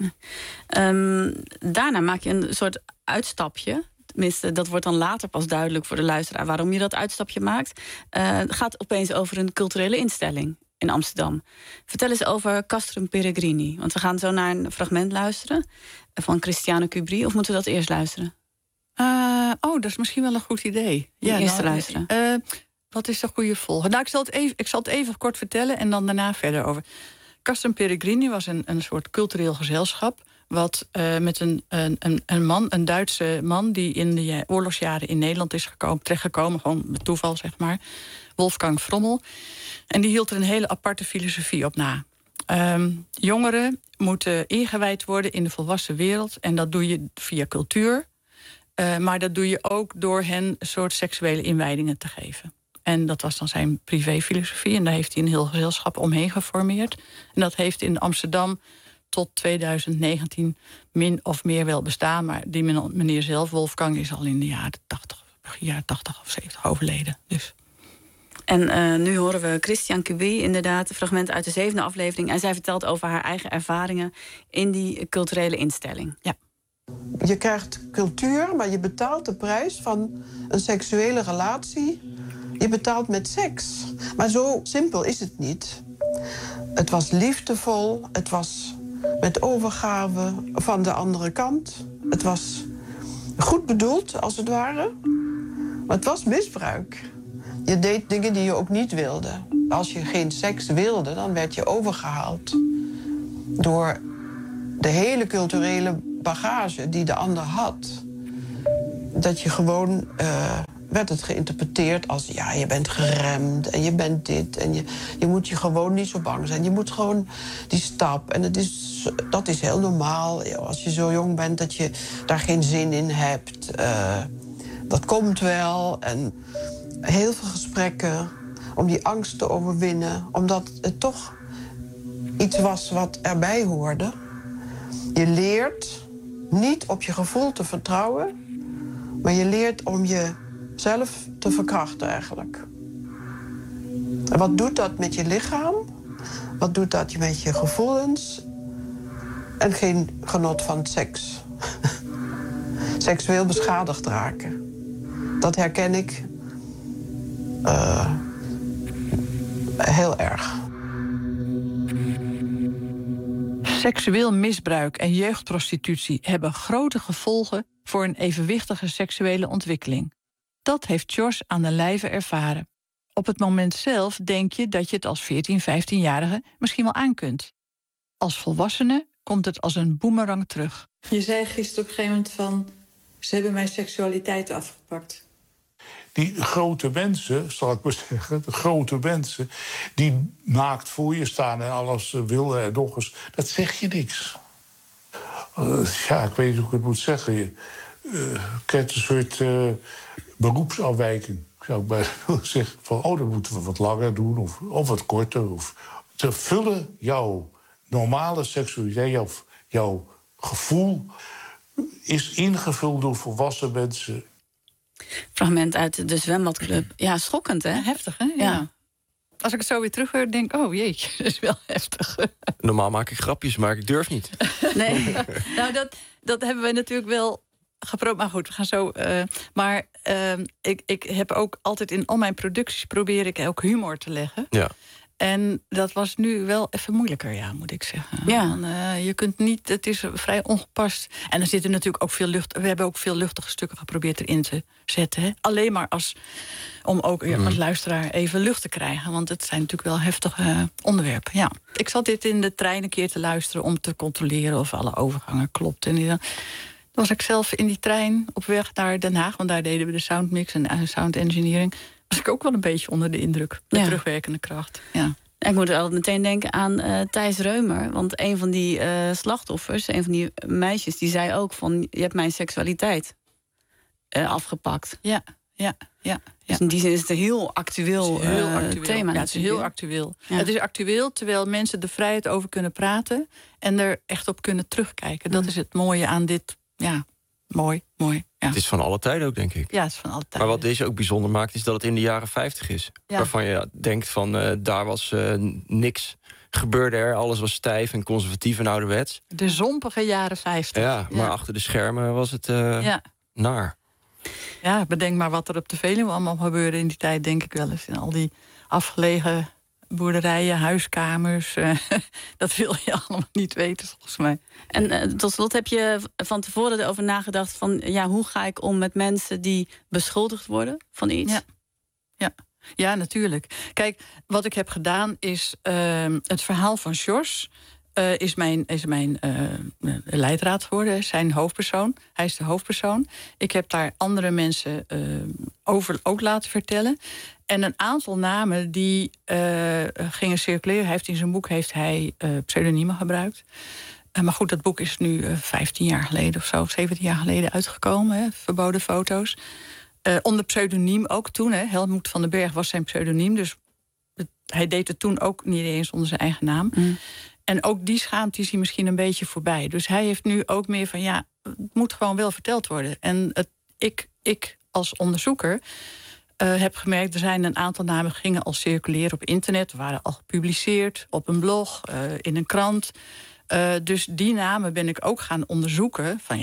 Um, daarna maak je een soort uitstapje. Tenminste, dat wordt dan later pas duidelijk voor de luisteraar waarom je dat uitstapje maakt. Uh, het gaat opeens over een culturele instelling in Amsterdam. Vertel eens over Castrum Peregrini. Want we gaan zo naar een fragment luisteren van Cristiano Cubri. Of moeten we dat eerst luisteren? Uh, oh, dat is misschien wel een goed idee. Ja, eerst nou, luisteren. Uh, wat is de goede volgorde? Nou, ik zal, het even, ik zal het even kort vertellen en dan daarna verder over. Castrum Peregrini was een, een soort cultureel gezelschap, wat uh, met een, een, een man, een Duitse man, die in de oorlogsjaren in Nederland is gekomen, terechtgekomen, gewoon met toeval, zeg maar. Wolfgang Frommel. En die hield er een hele aparte filosofie op na. Um, jongeren moeten ingewijd worden in de volwassen wereld. En dat doe je via cultuur. Uh, maar dat doe je ook door hen een soort seksuele inwijdingen te geven. En dat was dan zijn privéfilosofie. En daar heeft hij een heel gezelschap omheen geformeerd. En dat heeft in Amsterdam tot tweeduizend negentien min of meer wel bestaan. Maar die meneer zelf, Wolfgang, is al in de jaren tachtig, jaren tachtig of zeventig overleden. Dus. En uh, nu horen we Christian Cubri, inderdaad, een fragment uit de zevende aflevering. En zij vertelt over haar eigen ervaringen in die culturele instelling. Ja. Je krijgt cultuur, maar je betaalt de prijs van een seksuele relatie. Je betaalt met seks. Maar zo simpel is het niet. Het was liefdevol, het was met overgave van de andere kant. Het was goed bedoeld, als het ware. Maar het was misbruik. Je deed dingen die je ook niet wilde. Als je geen seks wilde, dan werd je overgehaald door de hele culturele bagage die de ander had. Dat je gewoon... Uh, werd het geïnterpreteerd als... ja, je bent geremd en je bent dit... en je, je moet je gewoon niet zo bang zijn. Je moet gewoon die stap. En het is, dat is heel normaal. Als je zo jong bent dat je daar geen zin in hebt. Uh, dat komt wel. En heel veel gesprekken om die angst te overwinnen. Omdat het toch iets was wat erbij hoorde. Je leert niet op je gevoel te vertrouwen... maar je leert om jezelf te verkrachten eigenlijk. En wat doet dat met je lichaam? Wat doet dat met je gevoelens? En geen genot van seks. Seksueel beschadigd raken. Dat herken ik uh, heel erg. Seksueel misbruik en jeugdprostitutie hebben grote gevolgen voor een evenwichtige seksuele ontwikkeling. Dat heeft Jos aan de lijve ervaren. Op het moment zelf denk je dat je het als veertien, vijftienjarige misschien wel aan kunt. Als volwassene komt het als een boemerang terug. Je zei gisteren op een gegeven moment van... ze hebben mijn seksualiteit afgepakt. Die grote mensen, zal ik maar zeggen, de grote mensen... die naakt voor je staan en alles wil en nog eens... dat zeg je niks. Uh, ja, ik weet niet hoe ik het moet zeggen. Je uh, kent een soort uh, beroepsafwijking. Ik zou bijna willen zeggen van... oh, dan moeten we wat langer doen of, of wat korter. Of, te vullen jouw normale seksualiteit, jouw, jouw gevoel... is ingevuld door volwassen mensen... Fragment uit de zwembadclub. Ja, schokkend, hè? Heftig, hè? Ja. ja. Als ik het zo weer terug hoor, denk ik... oh jeetje, dat is wel heftig. Normaal maak ik grapjes, maar ik durf niet. Nee, nou, dat, dat hebben we natuurlijk wel geprobeerd. Maar goed, we gaan zo... Uh, maar uh, ik, ik heb ook altijd in al mijn producties... probeer ik ook humor te leggen. Ja. En dat was nu wel even moeilijker, ja, moet ik zeggen. Ja. Dan, uh, je kunt niet, het is vrij ongepast. En er zitten natuurlijk ook veel lucht. We hebben ook veel luchtige stukken geprobeerd erin te zetten. Hè? Alleen maar als, om ook mm. als luisteraar even lucht te krijgen. Want het zijn natuurlijk wel heftige uh, onderwerpen. Ja. Ik zat dit in de trein een keer te luisteren om te controleren of alle overgangen klopten. En dan was ik zelf in die trein op weg naar Den Haag, want daar deden we de soundmix en uh, sound engineering. Was ik ook wel een beetje onder de indruk. De ja. terugwerkende kracht. Ja. Ik moet altijd meteen denken aan uh, Thijs Reumer. Want een van die uh, slachtoffers, een van die meisjes... die zei ook van, je hebt mijn seksualiteit uh, afgepakt. Ja, ja, ja. Dus in die zin is het een heel actueel, het heel uh, actueel. thema. Ja, het is heel actueel. Ja. Het is actueel terwijl mensen er vrijheid over kunnen praten... en er echt op kunnen terugkijken. Dat is het mooie aan dit... Ja, mooi, mooi. Ja. Het is van alle tijden ook, denk ik. Ja, het is van alle tijden. Maar wat deze ook bijzonder maakt, is dat het in de jaren vijftig is. Ja. Waarvan je denkt van, uh, daar was uh, niks gebeurde er. Alles was stijf en conservatief en ouderwets. De zompige jaren vijftig. Ja, maar ja. achter de schermen was het uh, ja. naar. Ja, bedenk maar wat er op de Veluwe allemaal gebeurde in die tijd, denk ik wel eens. In al die afgelegen boerderijen, huiskamers. Uh, dat wil je allemaal niet weten, volgens mij. En uh, tot slot, heb je van tevoren erover nagedacht van... ja, hoe ga ik om met mensen die beschuldigd worden van iets? Ja, ja. ja natuurlijk. Kijk, wat ik heb gedaan is... Uh, het verhaal van Jos uh, is mijn, is mijn uh, leidraad geworden. Zijn hoofdpersoon. Hij is de hoofdpersoon. Ik heb daar andere mensen uh, over ook laten vertellen... En een aantal namen die uh, gingen circuleren. Hij heeft in zijn boek heeft hij uh, pseudoniemen gebruikt. Uh, maar goed, dat boek is nu uh, vijftien jaar geleden of zo, zeventien jaar geleden uitgekomen. Hè, verboden foto's. Uh, onder pseudoniem ook toen. Hè, Helmoet van den Berg was zijn pseudoniem. Dus het, hij deed het toen ook niet eens onder zijn eigen naam. Mm. En ook die schaamte is hij misschien een beetje voorbij. Dus hij heeft nu ook meer van, ja, het moet gewoon wel verteld worden. En het, ik, ik als onderzoeker... Uh, heb gemerkt, er zijn een aantal namen gingen al circuleren op internet, waren al gepubliceerd op een blog, uh, in een krant. Uh, dus die namen ben ik ook gaan onderzoeken. Van ja,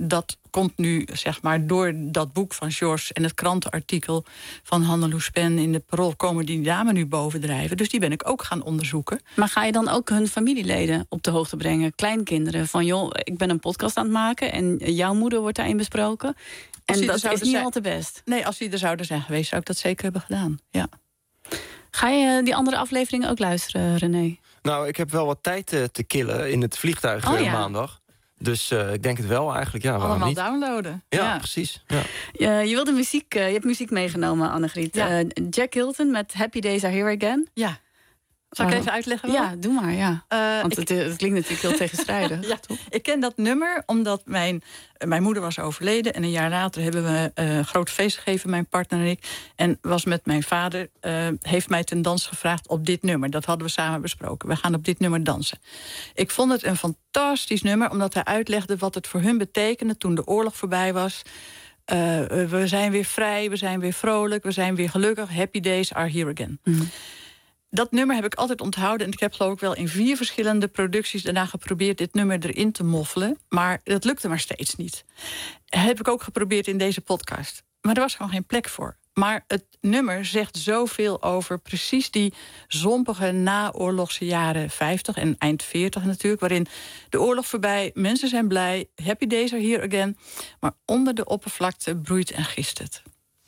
dat komt nu, zeg maar, door dat boek van George en het krantenartikel van Hanneloes Pen in de Parool komen die namen nu bovendrijven. Dus die ben ik ook gaan onderzoeken. Maar ga je dan ook hun familieleden op de hoogte brengen? Kleinkinderen, van joh, ik ben een podcast aan het maken en jouw moeder wordt daarin besproken. En dat is niet zijn, al te best. Nee, als die er zouden zijn geweest, zou ik dat zeker hebben gedaan. Ja. Ga je die andere afleveringen ook luisteren, René? Nou, ik heb wel wat tijd uh, te killen in het vliegtuig oh, uh, ja. maandag. Dus uh, ik denk het wel eigenlijk. Ja, allemaal niet? downloaden. Ja, ja. precies. Ja. Uh, je wilde muziek, uh, je hebt muziek meegenomen, Annegriet. Ja. Uh, Jack Hilton met Happy Days Are Here Again. Ja. Zal ik uh, even uitleggen? Wel? Ja, doe maar. Ja. Uh, Want ik, het, het klinkt natuurlijk heel tegenstrijdig. ja, ik ken dat nummer omdat mijn, mijn moeder was overleden. En een jaar later hebben we uh, een groot feest gegeven, mijn partner en ik. En was met mijn vader, uh, heeft mij ten dans gevraagd op dit nummer. Dat hadden we samen besproken. We gaan op dit nummer dansen. Ik vond het een fantastisch nummer, omdat hij uitlegde wat het voor hun betekende toen de oorlog voorbij was. Uh, we zijn weer vrij, we zijn weer vrolijk, we zijn weer gelukkig. Happy days are here again. Mm. Dat nummer heb ik altijd onthouden. En ik heb geloof ik wel in vier verschillende producties daarna geprobeerd dit nummer erin te moffelen. Maar dat lukte maar steeds niet. Heb ik ook geprobeerd in deze podcast. Maar er was gewoon geen plek voor. Maar het nummer zegt zoveel over precies die zompige naoorlogse jaren vijftig en eind veertig natuurlijk. Waarin de oorlog voorbij, mensen zijn blij, happy days are here again. Maar onder de oppervlakte broeit en gist het.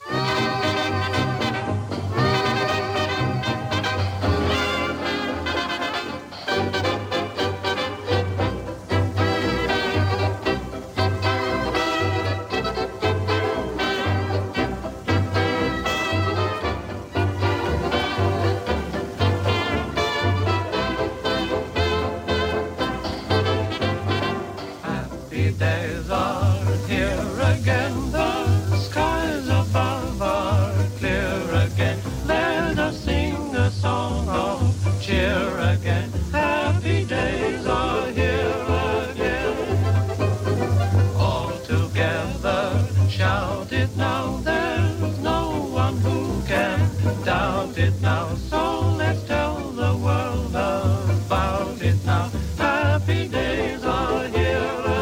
Days are here again, the skies above are clear again. Let us sing a song of cheer again. Happy days are here again. All together shout it now, there's no one who can doubt it now. So let's tell the world about it now. Happy days are here.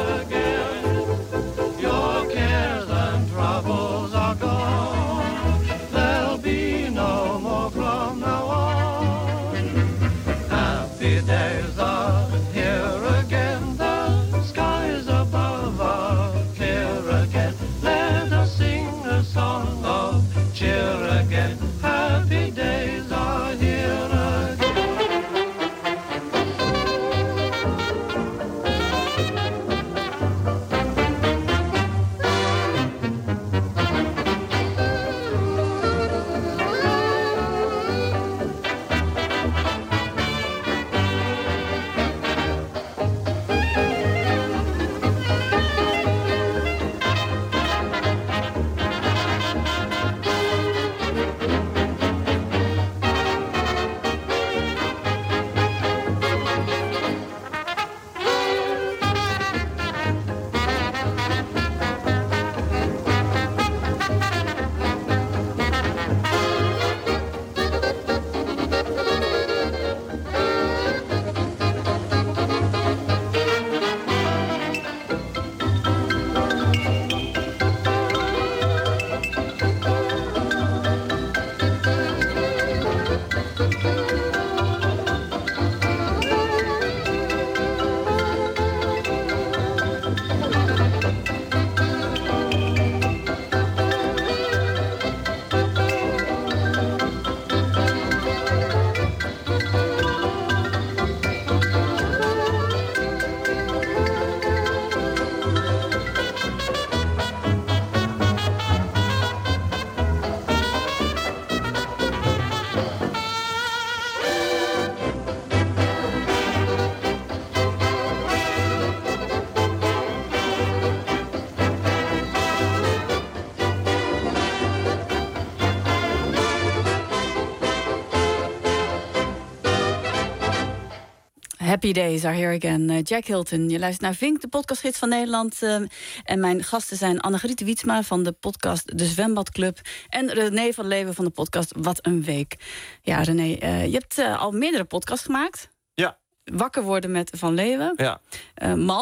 Happy Days Are Here Again. Uh, Jack Hilton, je luistert naar Vink, de podcastgids van Nederland. Uh, en mijn gasten zijn Annegriet Wietsma van de podcast De Zwembadclub en René van Leeuwen van de podcast Wat een Week. Ja, René, uh, je hebt uh, al meerdere podcasts gemaakt. Ja. Wakker worden met Van Leeuwen. Ja. Uh, Mand.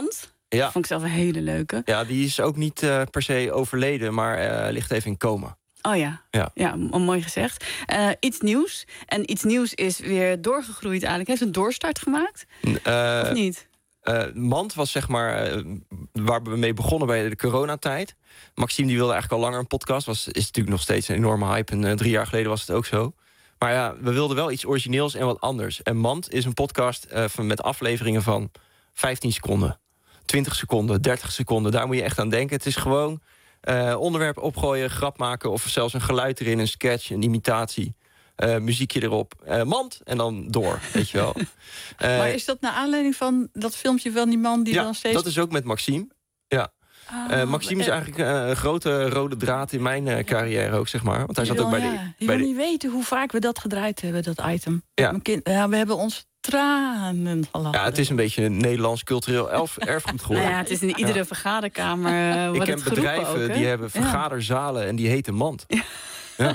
Ja. Vond ik zelf een hele leuke. Ja, die is ook niet uh, per se overleden, maar uh, ligt even in coma. Oh ja, ja, ja m- mooi gezegd. Uh, iets nieuws. En iets nieuws is weer doorgegroeid eigenlijk. Heeft een doorstart gemaakt? Uh, of niet? Uh, Mand was zeg maar uh, waar we mee begonnen bij de coronatijd. Maxime die wilde eigenlijk al langer een podcast. Was, is natuurlijk nog steeds een enorme hype. En uh, drie jaar geleden was het ook zo. Maar ja, we wilden wel iets origineels en wat anders. En Mand is een podcast uh, van, met afleveringen van vijftien seconden. twintig seconden, dertig seconden. Daar moet je echt aan denken. Het is gewoon uh, onderwerp opgooien, grap maken... of zelfs een geluid erin, een sketch, een imitatie. Uh, muziekje erop, uh, Mand en dan door, weet je wel. Uh, maar is dat naar aanleiding van dat filmpje van die man die ja, dan steeds... dat is ook met Maxime. Ja. Ah, uh, Maxime is eigenlijk uh, een grote rode draad in mijn uh, carrière ook, zeg maar. Want hij je zat wil, ook bij ja, de... Je bij wil de... niet weten hoe vaak we dat gedraaid hebben, dat item. Ja. Mijn kind, ja, we hebben ons tranen gelachen. Ja, het is een beetje een Nederlands cultureel elf, erfgoed geworden. Nou ja, het is in iedere ja. vergaderkamer uh, wordt Ik ken het bedrijven ook, die hebben vergaderzalen ja. en die heten Mand. Ja. ja.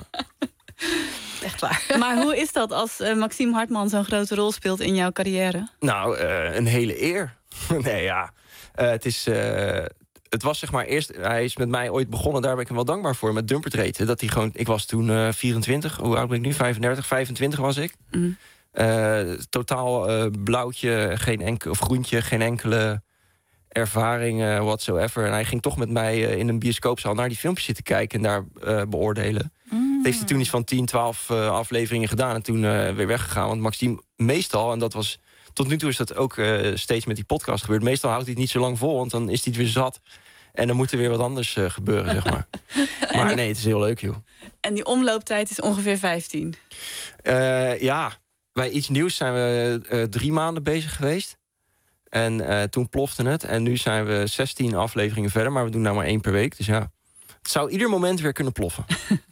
Echt waar. Maar hoe is dat als uh, Maxime Hartman zo'n grote rol speelt in jouw carrière? Nou, uh, een hele eer. nee, ja. Uh, het is... Uh, Het was zeg maar eerst, hij is met mij ooit begonnen, daar ben ik hem wel dankbaar voor, met Dumper Trade. Dat hij gewoon, ik was toen uh, vierentwintig, hoe oud ben ik nu? vijfendertig, vijfentwintig was ik. Mm. Uh, totaal uh, blauwtje, geen enkel, of groentje, geen enkele ervaring uh, whatsoever. En hij ging toch met mij uh, in een bioscoopzaal naar die filmpjes zitten kijken en daar uh, beoordelen. Mm. Het heeft hij toen iets van tien, twaalf uh, afleveringen gedaan en toen uh, weer weggegaan. Want Maxime meestal, en dat was... Tot nu toe is dat ook uh, steeds met die podcast gebeurd. Meestal houdt hij het niet zo lang vol, want dan is hij het weer zat. En dan moet er weer wat anders uh, gebeuren, zeg maar. Maar die... nee, het is heel leuk, joh. En die omlooptijd is ongeveer vijftien? Uh, ja, bij Iets Nieuws zijn we uh, drie maanden bezig geweest. En uh, toen plofte het. En nu zijn we zestien afleveringen verder, maar we doen nou maar één per week. Dus ja, het zou ieder moment weer kunnen ploffen.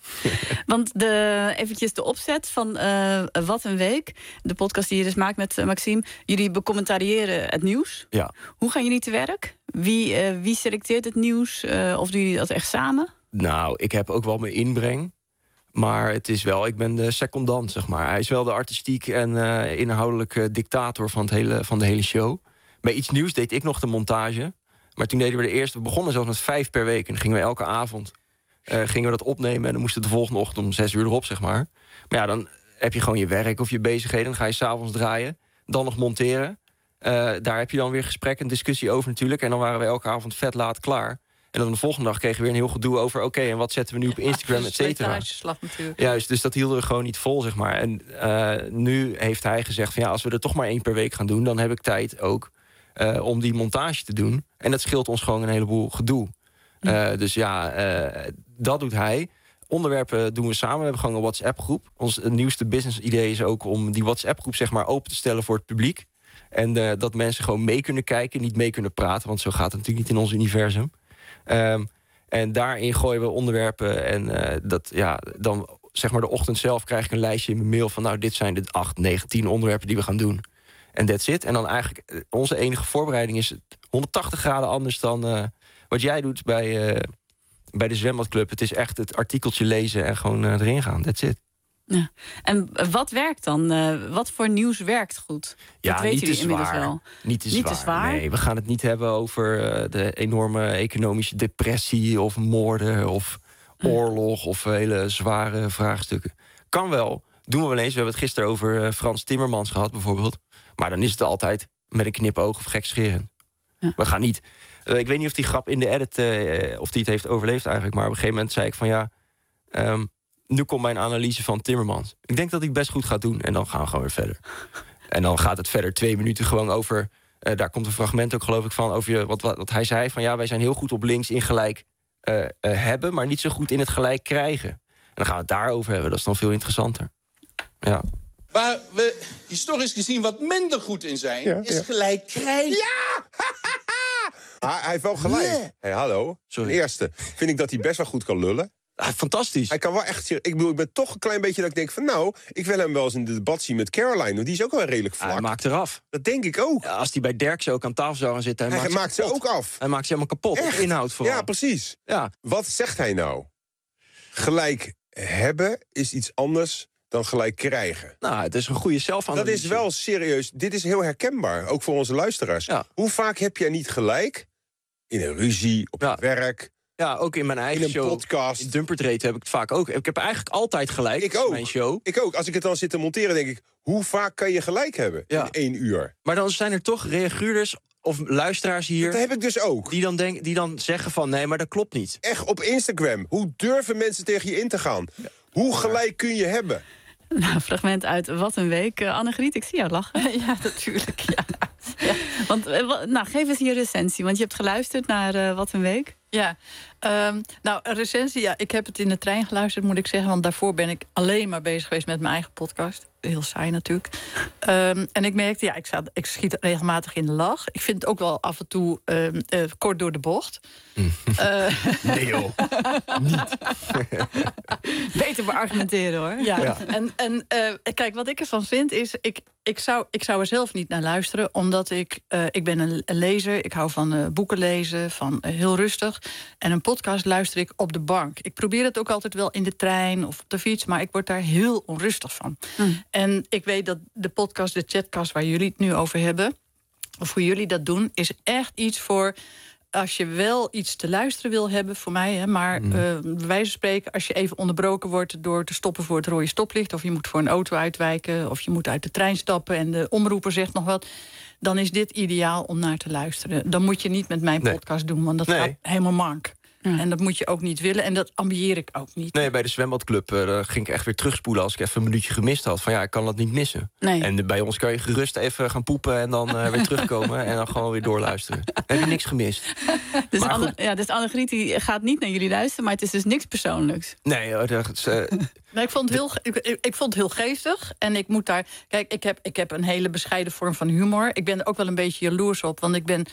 Want de, eventjes de opzet van uh, Wat een Week. De podcast die je dus maakt met uh, Maxime. Jullie becommentariëren het nieuws. Ja. Hoe gaan jullie te werk? Wie, uh, wie selecteert het nieuws? Uh, of doen jullie dat echt samen? Nou, ik heb ook wel mijn inbreng. Maar het is wel, ik ben de secondant, zeg maar. Hij is wel de artistiek en uh, inhoudelijke dictator van, het hele, van de hele show. Bij Iets Nieuws deed ik nog de montage. Maar toen deden we de eerste... We begonnen zelfs met vijf per week. En dan gingen we elke avond uh, gingen we dat opnemen. En dan moesten we de volgende ochtend om zes uur erop, zeg maar. Maar ja, dan heb je gewoon je werk of je bezigheden. Dan ga je 's avonds draaien. Dan nog monteren. Uh, daar heb je dan weer gesprek en discussie over natuurlijk. En dan waren we elke avond vet laat klaar. En dan de volgende dag kregen we weer een heel gedoe over... oké, okay, en wat zetten we nu op Instagram, ja, et cetera. Juist, dus dat hielden we gewoon niet vol, zeg maar. En uh, nu heeft hij gezegd van ja, als we er toch maar één per week gaan doen... dan heb ik tijd ook uh, om die montage te doen. En dat scheelt ons gewoon een heleboel gedoe. Uh, dus ja, uh, dat doet hij. Onderwerpen doen we samen. We hebben gewoon een WhatsApp-groep. Ons nieuwste business-idee is ook om die WhatsApp-groep zeg maar open te stellen voor het publiek. En uh, dat mensen gewoon mee kunnen kijken, niet mee kunnen praten... want zo gaat het natuurlijk niet in ons universum. Um, en daarin gooien we onderwerpen en uh, dat, ja, dan zeg maar de ochtend zelf krijg ik een lijstje in mijn mail van nou, dit zijn de acht, negen, tien onderwerpen die we gaan doen. En that's it. En dan eigenlijk onze enige voorbereiding is honderdtachtig graden anders dan uh, wat jij doet bij, uh, bij de zwembadclub. Het is echt het artikeltje lezen en gewoon uh, erin gaan. That's it. Ja. En wat werkt dan? Uh, wat voor nieuws werkt goed? Ja, dat weten niet jullie te inmiddels zwaar. wel. Niet te niet zwaar. te zwaar. Nee, we gaan het niet hebben over uh, de enorme economische depressie of moorden of oorlog of hele zware vraagstukken. Kan wel. Doen we wel eens. We hebben het gisteren over uh, Frans Timmermans gehad bijvoorbeeld. Maar dan is het altijd met een knipoog of gekscherend. Ja. We gaan niet. Uh, ik weet niet of die grap in de edit uh, of die het heeft overleefd eigenlijk. Maar op een gegeven moment zei ik van ja. Um, Nu komt mijn analyse van Timmermans. Ik denk dat ik best goed ga doen. En dan gaan we gewoon weer verder. En dan gaat het verder twee minuten gewoon over... Uh, daar komt een fragment ook geloof ik van... over je, wat, wat, wat hij zei van ja, wij zijn heel goed op links in gelijk uh, uh, hebben... maar niet zo goed in het gelijk krijgen. En dan gaan we het daarover hebben. Dat is dan veel interessanter. Ja. Waar we historisch gezien wat minder goed in zijn... Ja, is ja. gelijk krijgen. Ja! hij, hij heeft wel gelijk. Yeah. Hey, hallo. Ten eerste vind ik dat hij best wel goed kan lullen. Ah, fantastisch. Hij kan wel echt... Ik bedoel, ik ben toch een klein beetje dat ik denk van... nou, ik wil hem wel eens in de debat zien met Caroline. Want die is ook wel redelijk vlak. Hij maakt eraf. Dat denk ik ook. Ja, als hij bij Derksen ook aan tafel zou gaan zitten... Hij, hij maakt, maakt ze ook af. Hij maakt ze helemaal kapot. Echt? Inhoud vooral. Ja, precies. Ja. Wat zegt hij nou? Gelijk hebben is iets anders dan gelijk krijgen. Nou, het is een goede zelfanalyse. Dat is wel serieus. Dit is heel herkenbaar, ook voor onze luisteraars. Ja. Hoe vaak heb jij niet gelijk... in een ruzie, op Ja. je werk. Ja, ook in mijn eigen In een show. podcast. In Dumpert Rate heb ik het vaak ook. Ik heb eigenlijk altijd gelijk. Ik Dat is ook. Mijn show. Ik ook. Als ik het dan zit te monteren, denk ik... hoe vaak kan je gelijk hebben Ja. in één uur? Maar dan zijn er toch reaguurders of luisteraars hier... Dat heb ik dus ook. Die dan, denk, die dan zeggen van, nee, maar dat klopt niet. Echt op Instagram. Hoe durven mensen tegen je in te gaan? Hoe gelijk kun je hebben? Nou, fragment uit Wat een Week. Uh, Annegriet, ik zie jou lachen. Ja, natuurlijk. Ja. Ja. Want, uh, wa- nou, geef eens je recensie, want je hebt geluisterd naar uh, Wat een Week. Ja, um, nou, een recensie, ja, ik heb het in de trein geluisterd, moet ik zeggen. Want daarvoor ben ik alleen maar bezig geweest met mijn eigen podcast. Heel saai natuurlijk. Um, en ik merkte, ja, ik, zat, ik schiet regelmatig in de lach. Ik vind het ook wel af en toe um, uh, kort door de bocht. uh, Nee joh, niet. Beter beargumenteren, hoor. Ja, Ja. en, en uh, kijk, wat ik ervan vind is... Ik, ik, zou, ik zou er zelf niet naar luisteren, omdat ik... Uh, ik ben een, een lezer, ik hou van uh, boeken lezen, van uh, heel rustig. En een podcast luister ik op de bank. Ik probeer het ook altijd wel in de trein of op de fiets... maar ik word daar heel onrustig van. Mm. En ik weet dat de podcast, de chatcast waar jullie het nu over hebben... of hoe jullie dat doen, is echt iets voor... als je wel iets te luisteren wil hebben, voor mij... Hè, maar mm. uh, bij wijze van spreken, als je even onderbroken wordt... door te stoppen voor het rode stoplicht... of je moet voor een auto uitwijken... of je moet uit de trein stappen en de omroeper zegt nog wat... dan is dit ideaal om naar te luisteren. Dan moet je niet met mijn Nee. podcast doen, want dat Nee. gaat helemaal mank. Ja. En dat moet je ook niet willen en dat ambieer ik ook niet. Nee, bij de zwembadclub uh, daar ging ik echt weer terugspoelen... als ik even een minuutje gemist had. Van ja, ik kan dat niet missen. Nee. En de, bij ons kan je gerust even gaan poepen... en dan uh, weer terugkomen en dan gewoon weer doorluisteren. Dan heb je niks gemist. Dus, Maar Anne, goed. ja, dus Annegriet die gaat niet naar jullie luisteren... maar het is dus niks persoonlijks. Nee, uh, dat is, uh, Nee, ik, vond het heel, ge- ik, ik, ik vond het heel geestig. En ik moet daar. Kijk, ik heb, ik heb een hele bescheiden vorm van humor. Ik ben er ook wel een beetje jaloers op, want ik ben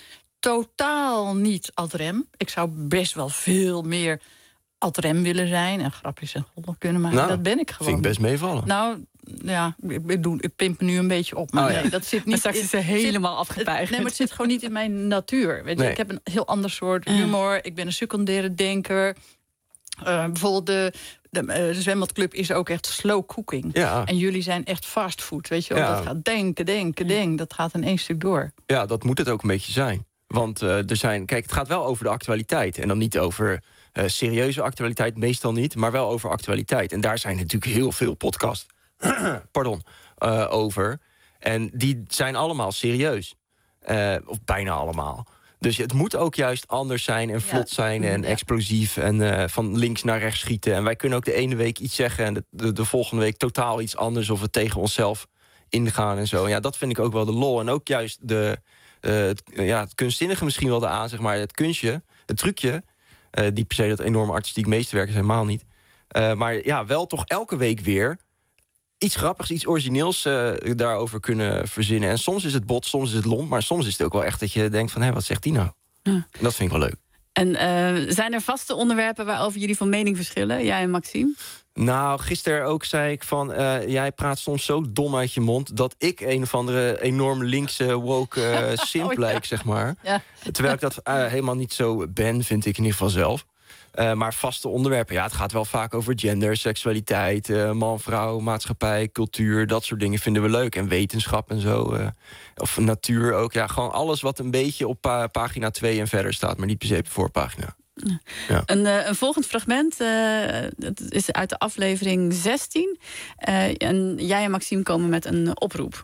totaal niet ad rem. Ik zou best wel veel meer ad rem willen zijn en grapjes en roddel kunnen maken. Nou, dat ben ik gewoon. vind ik best meevallen. Nou, ja, ik, bedoel, ik pimp me nu een beetje op. Maar Oh, ja. nee, dat zit Maar niet. straks is ze het zit- helemaal het- afgepeigerd. Nee, maar het zit gewoon niet in mijn natuur. Weet je? Nee. Ik heb een heel ander soort humor. Ik ben een secundaire denker. Uh, bijvoorbeeld de, de, uh, de zwembadclub is ook echt slow cooking. Ja. En jullie zijn echt fastfood, weet je wel. Ja. Dat gaat denken, denken, denken. Dat gaat in één stuk door. Ja, dat moet het ook een beetje zijn. Want uh, er zijn, kijk, het gaat wel over de actualiteit. En dan niet over uh, serieuze actualiteit, meestal niet. Maar wel over actualiteit. En daar zijn natuurlijk heel veel podcasts pardon, uh, over. En die zijn allemaal serieus. Uh, of bijna allemaal. Dus het moet ook juist anders zijn en vlot Ja. zijn en Ja. explosief en uh, van links naar rechts schieten. En wij kunnen ook de ene week iets zeggen en de, de, de volgende week totaal iets anders, of we tegen onszelf ingaan en zo. En ja, dat vind ik ook wel de lol. En ook juist de, uh, het, ja, het kunstzinnige misschien wel de aan, zeg maar, het kunstje, het trucje. Uh, die per se dat enorme artistiek meesterwerk is helemaal niet. Uh, maar ja, wel toch elke week weer iets grappigs, iets origineels uh, daarover kunnen verzinnen. En soms is het bot, soms is het lomp, maar soms is het ook wel echt dat je denkt van, hé, wat zegt die nou? Ja. En dat vind ik wel leuk. En uh, zijn er vaste onderwerpen waarover jullie van mening verschillen? Jij en Maxime? Nou, gisteren ook zei ik van, uh, jij praat soms zo dom uit je mond dat ik een of andere enorm linkse woke uh, simp Oh, ja. lijk, zeg maar. Ja. Terwijl ik dat uh, helemaal niet zo ben, vind ik in ieder geval zelf. Uh, maar vaste onderwerpen, ja, het gaat wel vaak over gender, seksualiteit, uh, man, vrouw, maatschappij, cultuur, dat soort dingen vinden we leuk. En wetenschap en zo. Uh, of natuur ook. Ja, gewoon alles wat een beetje op uh, pagina twee en verder staat, maar niet per se op de voorpagina. Ja. Een, uh, een volgend fragment, uh, dat is uit de aflevering zestien. Uh, en jij en Maxime komen met een oproep.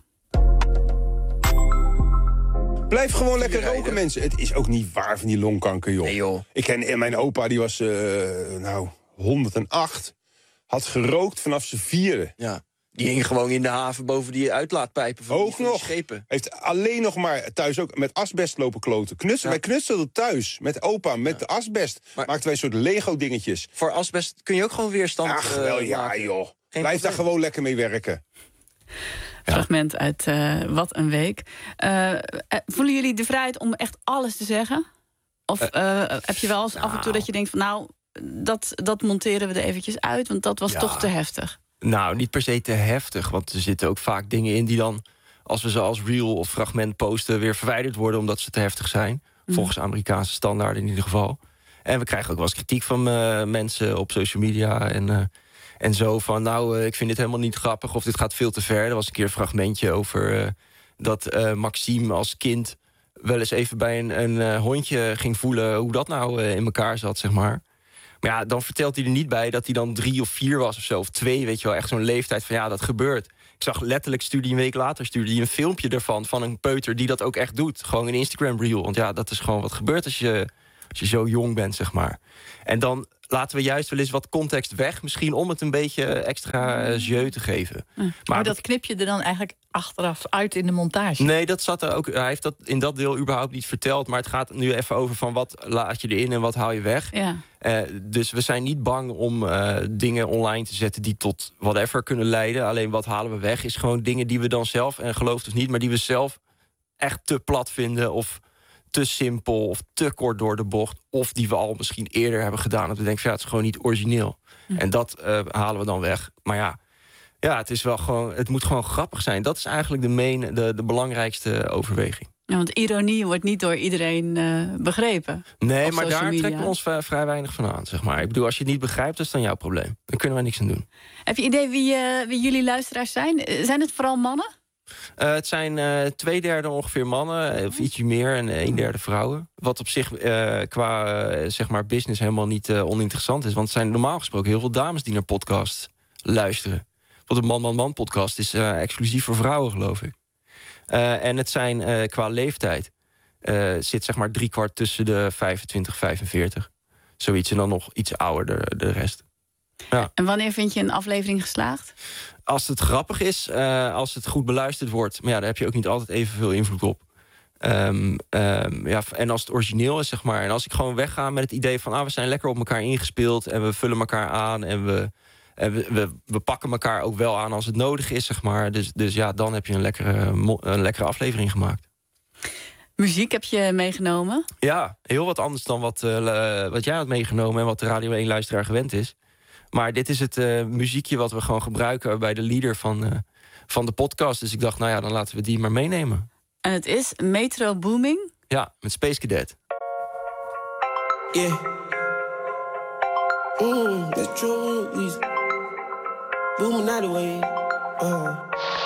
Blijf gewoon lekker roken, mensen. Het is ook niet waar van die longkanker, joh. Nee, joh. Ik ken mijn opa, die was uh, nou honderdacht. Had gerookt vanaf zijn vierde. Ja. Die hing gewoon in de haven boven die uitlaatpijpen van, Ook die, van die nog. schepen. Heeft alleen nog maar thuis ook met asbest lopen kloten. Knutselen. Ja. Wij knutselden thuis met opa, met Ja. de asbest. Maar- Maakten wij een soort Lego-dingetjes. Voor asbest kun je ook gewoon weerstand Ach, uh, wel ja, maken. joh. Geen Blijf daar probleem. gewoon lekker mee werken. Ja. Fragment uit uh, Wat een Week. Uh, uh, voelen jullie de vrijheid om echt alles te zeggen? Of uh, heb je wel eens af en toe dat je denkt van, nou, dat, dat monteren we er eventjes uit, want dat was Ja. toch te heftig. Nou, niet per se te heftig, want er zitten ook vaak dingen in die dan, als we ze als reel of fragment posten, weer verwijderd worden omdat ze te heftig zijn. Mm. Volgens Amerikaanse standaarden in ieder geval. En we krijgen ook wel eens kritiek van uh, mensen op social media en, uh, en zo van, nou, uh, ik vind dit helemaal niet grappig of dit gaat veel te ver. Er was een keer een fragmentje over uh, dat uh, Maxime als kind wel eens even bij een, een uh, hondje ging voelen hoe dat nou uh, in elkaar zat, zeg maar. Maar ja, dan vertelt hij er niet bij dat hij dan drie of vier was of zo, of twee, weet je wel. Echt zo'n leeftijd van ja, dat gebeurt. Ik zag letterlijk, stuurde hij een week later, stuurde hij een filmpje ervan, van een peuter die dat ook echt doet. Gewoon een Instagram reel. Want ja, dat is gewoon wat gebeurt als je, als je zo jong bent, zeg maar. En dan laten we juist wel eens wat context weg, misschien om het een beetje extra uh, jeu te geven. Mm. Maar, maar dat knip je er dan eigenlijk achteraf uit in de montage? Nee, dat zat er ook. Hij heeft dat in dat deel überhaupt niet verteld. Maar het gaat nu even over van wat laat je erin en wat haal je weg. Ja. Uh, dus we zijn niet bang om uh, dingen online te zetten die tot whatever kunnen leiden. Alleen wat halen we weg is gewoon dingen die we dan zelf, en geloof het of niet, maar die we zelf echt te plat vinden of te simpel of te kort door de bocht. Of die we al misschien eerder hebben gedaan. Dat we denken, ja, het is gewoon niet origineel. Hm. En dat uh, halen we dan weg. Maar ja, ja, het is wel gewoon, het moet gewoon grappig zijn. Dat is eigenlijk de, main, de, de belangrijkste overweging. Ja, want ironie wordt niet door iedereen uh, begrepen. Nee, maar daar media. trekken we ons v- vrij weinig van aan, zeg maar. Ik bedoel, als je het niet begrijpt, dat is dan jouw probleem. Dan kunnen wij niks aan doen. Heb je idee wie, uh, wie jullie luisteraars zijn? Zijn het vooral mannen? Uh, het zijn uh, twee derde ongeveer mannen, of ietsje meer, en een derde vrouwen. Wat op zich uh, qua uh, zeg maar business helemaal niet uh, oninteressant is. Want het zijn normaal gesproken heel veel dames die naar podcasts luisteren. Want de Man Man Man podcast is uh, exclusief voor vrouwen, geloof ik. Uh, en het zijn uh, qua leeftijd uh, zit zeg maar driekwart tussen de vijfentwintig, vijfenveertig. Zoiets, en dan nog iets ouder de, de rest. Ja. En wanneer vind je een aflevering geslaagd? Als het grappig is, uh, als het goed beluisterd wordt. Maar ja, daar heb je ook niet altijd evenveel invloed op. Um, um, ja, en als het origineel is, zeg maar. En als ik gewoon wegga met het idee van, ah, we zijn lekker op elkaar ingespeeld en we vullen elkaar aan en we, en we, we, we pakken elkaar ook wel aan als het nodig is, zeg maar. Dus, dus ja, dan heb je een lekkere, een lekkere aflevering gemaakt. Muziek heb je meegenomen? Ja, heel wat anders dan wat, uh, wat jij had meegenomen en wat de Radio één-luisteraar gewend is. Maar dit is het uh, muziekje wat we gewoon gebruiken bij de leader van, uh, van de podcast. Dus ik dacht, nou ja, dan laten we die maar meenemen. En het is Metro Booming? Ja, met Space Cadet. Yeah. Mm, that's true. We booming out the way. Uh.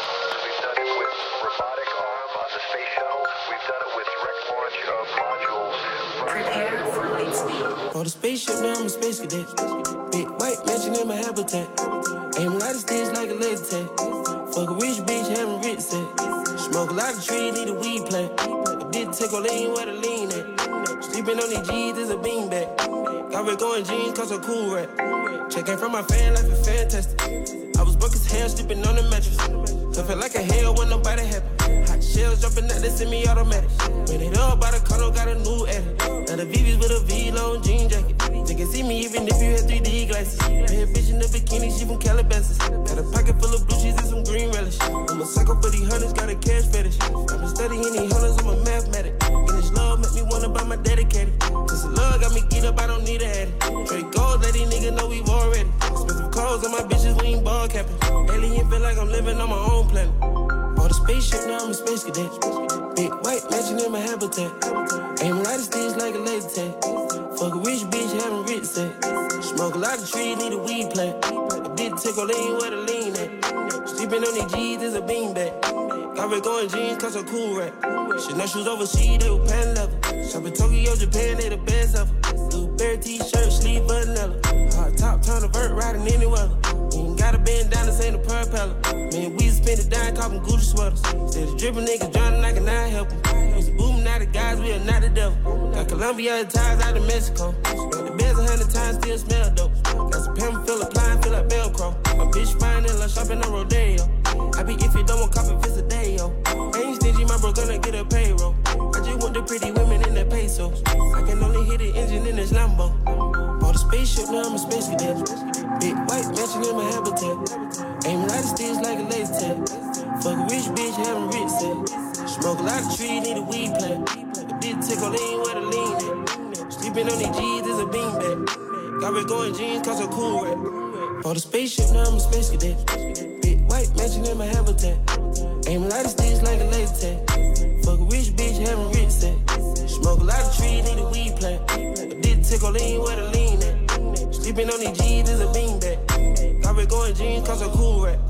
For the spaceship, now I'm a space cadet. Big white mansion in my habitat. Aim a lot of sticks like a laser tag. Fuck a rich bitch, having rich set. Smoke a lot of trees, need a weed plant. A bit tickle lean where the lean at. Sleeping on these G's is a beanbag. Got red going jeans, cause I'm cool rap. Checking from my fan life is fantastic. I was broke as hell, sleeping on the mattress. So feel like a hell when nobody happy. Hot shells jumping out, they semi-automatic. When it up by the condo, got a new edit. Now the V V's with a V-long jean jacket. They can see me even if you had three D glasses. Bad bitch in the bikini, she from Calabasas. Got a pocket full of blue cheese and some green relish. I'm a psycho for these hunters, got a cash fetish. I've been studying these hunters, I'm a mathematic. And this love make me wanna buy my dedicated. This love got me geeked up, I don't need a addy. Trade gold, let these niggas know we've already. Expensive clothes on my bitches, we ain't ball capping. Alien feel like I'm living on my own planet. For the spaceship, now I'm a space cadet. Big white mansion in my habitat. Aim a lot of sticks like a laser tag. Fuck a rich bitch, having rich set. Smoke a lot of trees, need a weed plant. A bit tickle lean where the lean at. Sleeping on these G's is a beanbag. Got red going jeans, cause I'm cool rap. Chanel shoes overseas, they were pan leather. Shop in Tokyo, Japan, they the best ever. Blue bear t-shirt, sleeve vanilla. Hard top, turn a vert, riding any weather. Ain't gotta bend down, this ain't a propeller. Man, we spend it down, copping Gucci sweaters. Instead of dripping niggas drowning, I cannot help them. Used to boom, now the guys, we are not the devil. Got Colombia ties out of Mexico. Got the beds a hundred times, still smell dope. Got some pimp, feel applying, feel like Velcro. My bitch fine and like shopping on Rodeo. I be if you don't want copy, visit day, yo. Ain't stingy, my bro gonna get a payroll. I just want the pretty women in the pesos. I can only hit the engine in this Lambo. Bought a spaceship, now I'm a space cadet. Big white mansion in my habitat. Aim a lot of sticks like a laser tag. Fuck a rich bitch, having rich set. Smoke a lot of trees, need a weed plant. A bit tickle lean where the lean at. Sleeping on these G's is a beanbag. Got red going jeans, cause I'm cool rap. Bought a spaceship, now I'm a space cadet. Big white mansion in my habitat. Aim a lot of sticks like a laser tag. Fuck a rich bitch, having rich set. Smoke a lot of trees, need a weed plant. A bit tickle lean where the lean at. Sleeping on these G's is a beanbag. Got red going jeans, cause I'm cool rap.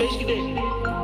Space Cadet.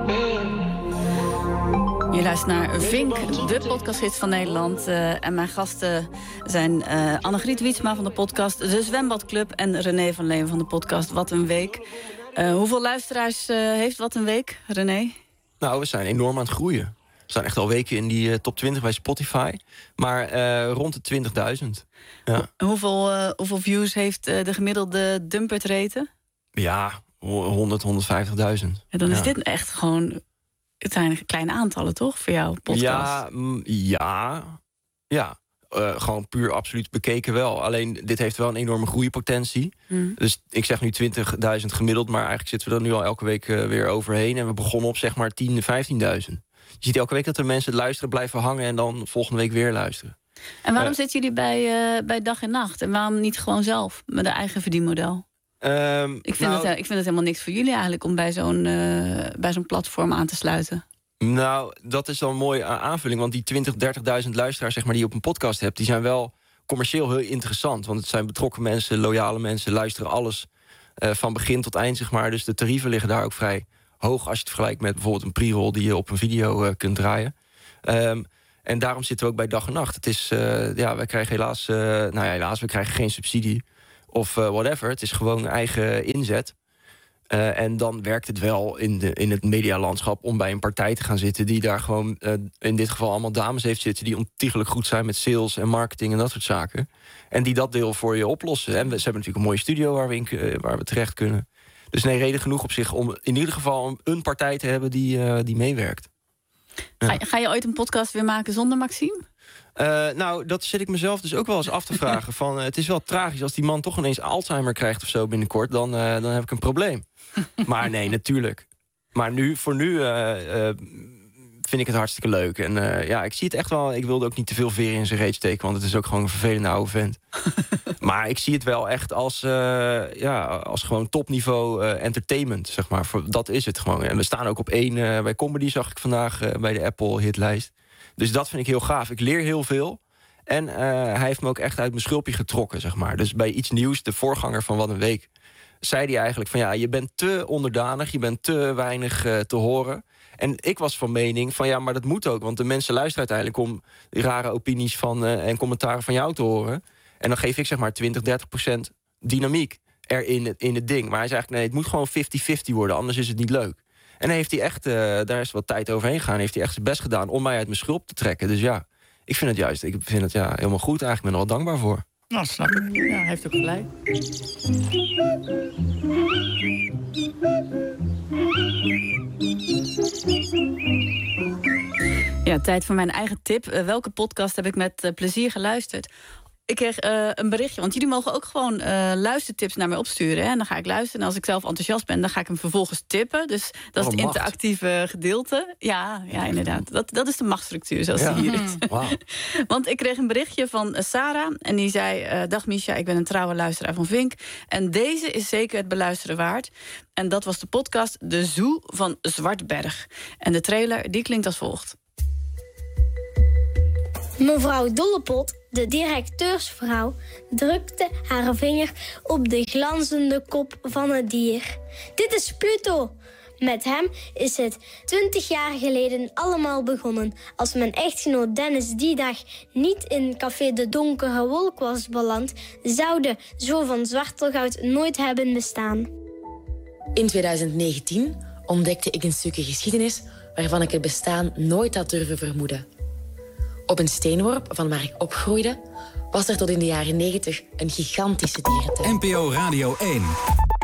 Je luistert naar Vink, de podcastgids van Nederland. Uh, en mijn gasten zijn uh, Annegriet Wietsma van de podcast De Zwembadclub en René van Leeuwen van de podcast Wat een Week. Uh, hoeveel luisteraars uh, heeft Wat een Week, René? Nou, we zijn enorm aan het groeien. We staan echt al weken in die uh, top twintig bij Spotify. Maar uh, rond de twintigduizend. Ja. Hoeveel, uh, hoeveel views heeft uh, de gemiddelde Dumpert reten? Ja, honderd, honderdvijftigduizend. En dan is ja. dit echt gewoon... Het zijn kleine aantallen, toch, voor jouw podcast? Ja, m- ja, ja. Uh, gewoon puur absoluut bekeken wel. Alleen, dit heeft wel een enorme groeipotentie. Mm. Dus ik zeg nu twintigduizend gemiddeld... maar eigenlijk zitten we er nu al elke week uh, weer overheen. En we begonnen op zeg maar tien, vijftienduizend. Je ziet elke week dat er mensen luisteren, blijven hangen... en dan volgende week weer luisteren. En waarom uh, zitten jullie bij, uh, bij Dag en Nacht? En waarom niet gewoon zelf, met een eigen verdienmodel? Um, ik, vind nou, het, ik vind het helemaal niks voor jullie eigenlijk... om bij zo'n, uh, bij zo'n platform aan te sluiten. Nou, dat is dan een mooie aanvulling. Want die twintig, dertigduizend luisteraars zeg maar, die je op een podcast hebt... die zijn wel commercieel heel interessant. Want het zijn betrokken mensen, loyale mensen... luisteren alles uh, van begin tot eind, zeg maar. Dus de tarieven liggen daar ook vrij hoog... als je het vergelijkt met bijvoorbeeld een pre-roll... die je op een video uh, kunt draaien. Um, en daarom zitten we ook bij Dag en Nacht. Het is, uh, ja, wij krijgen helaas... Uh, nou ja, helaas, we krijgen geen subsidie... of uh, whatever. Het is gewoon eigen inzet... Uh, en dan werkt het wel in, de, in het medialandschap om bij een partij te gaan zitten... die daar gewoon uh, in dit geval allemaal dames heeft zitten... die ontiegelijk goed zijn met sales en marketing en dat soort zaken. En die dat deel voor je oplossen. En we, ze hebben natuurlijk een mooie studio waar we, in, uh, waar we terecht kunnen. Dus nee, reden genoeg op zich om in ieder geval een partij te hebben die, uh, die meewerkt. Ja. Ga, ga je ooit een podcast weer maken zonder Maxime? Uh, nou, dat zit ik mezelf dus ook wel eens af te vragen. Van, uh, het is wel tragisch als die man toch ineens Alzheimer krijgt of zo binnenkort. Dan, uh, dan heb ik een probleem. Maar nee, natuurlijk. Maar nu, voor nu uh, uh, vind ik het hartstikke leuk. En uh, ja, ik zie het echt wel. Ik wilde ook niet te veel veren in zijn reet steken. Want het is ook gewoon een vervelende oude vent. Maar ik zie het wel echt als, uh, ja, als gewoon topniveau uh, entertainment, zeg maar. Voor, dat is het gewoon. En we staan ook op één uh, bij Comedy, zag ik vandaag, uh, bij de Apple hitlijst. Dus dat vind ik heel gaaf. Ik leer heel veel. En uh, hij heeft me ook echt uit mijn schulpje getrokken, zeg maar. Dus bij Iets Nieuws, de voorganger van Wat een Week... zei hij eigenlijk van ja, je bent te onderdanig... je bent te weinig uh, te horen. En ik was van mening van ja, maar dat moet ook. Want de mensen luisteren uiteindelijk om die rare opinies van, uh, en commentaren van jou te horen. En dan geef ik zeg maar twintig, dertig procent dynamiek erin in het ding. Maar hij zei eigenlijk nee, het moet gewoon vijftig vijftig worden. Anders is het niet leuk. En dan heeft hij echt, uh, daar is wat tijd overheen gegaan... heeft hij echt zijn best gedaan om mij uit mijn schulp te trekken. Dus ja, ik vind het juist, ik vind het ja, helemaal goed. Eigenlijk ben ik er wel dankbaar voor. Nou, snap ik. Ja, hij heeft ook gelijk. Ja, tijd voor mijn eigen tip. Uh, welke podcast heb ik met uh, plezier geluisterd? Ik kreeg uh, een berichtje, want jullie mogen ook gewoon uh, luistertips naar mij opsturen. Hè? En dan ga ik luisteren. En als ik zelf enthousiast ben, dan ga ik hem vervolgens tippen. Dus dat is het interactieve gedeelte. Ja, ja inderdaad. Dat, dat is de machtsstructuur zoals ja. die hier is. Wow. Want ik kreeg een berichtje van Sarah. En die zei, uh, dag Misha, ik ben een trouwe luisteraar van Vink. En deze is zeker het beluisteren waard. En dat was de podcast De Zoo van Zwartberg. En de trailer, die klinkt als volgt. Mevrouw Dollepot, de directeursvrouw, drukte haar vinger op de glanzende kop van het dier. Dit is Pluto. Met hem is het twintig jaar geleden allemaal begonnen. Als mijn echtgenoot Dennis die dag niet in café De Donkere Wolk was beland, zou de Zoo van Zwartelgoud nooit hebben bestaan. In twintig negentien ontdekte ik een stukje geschiedenis waarvan ik het bestaan nooit had durven vermoeden. Op een steenworp van waar ik opgroeide was er tot in de jaren negentig een gigantische dierentuin. N P O Radio één.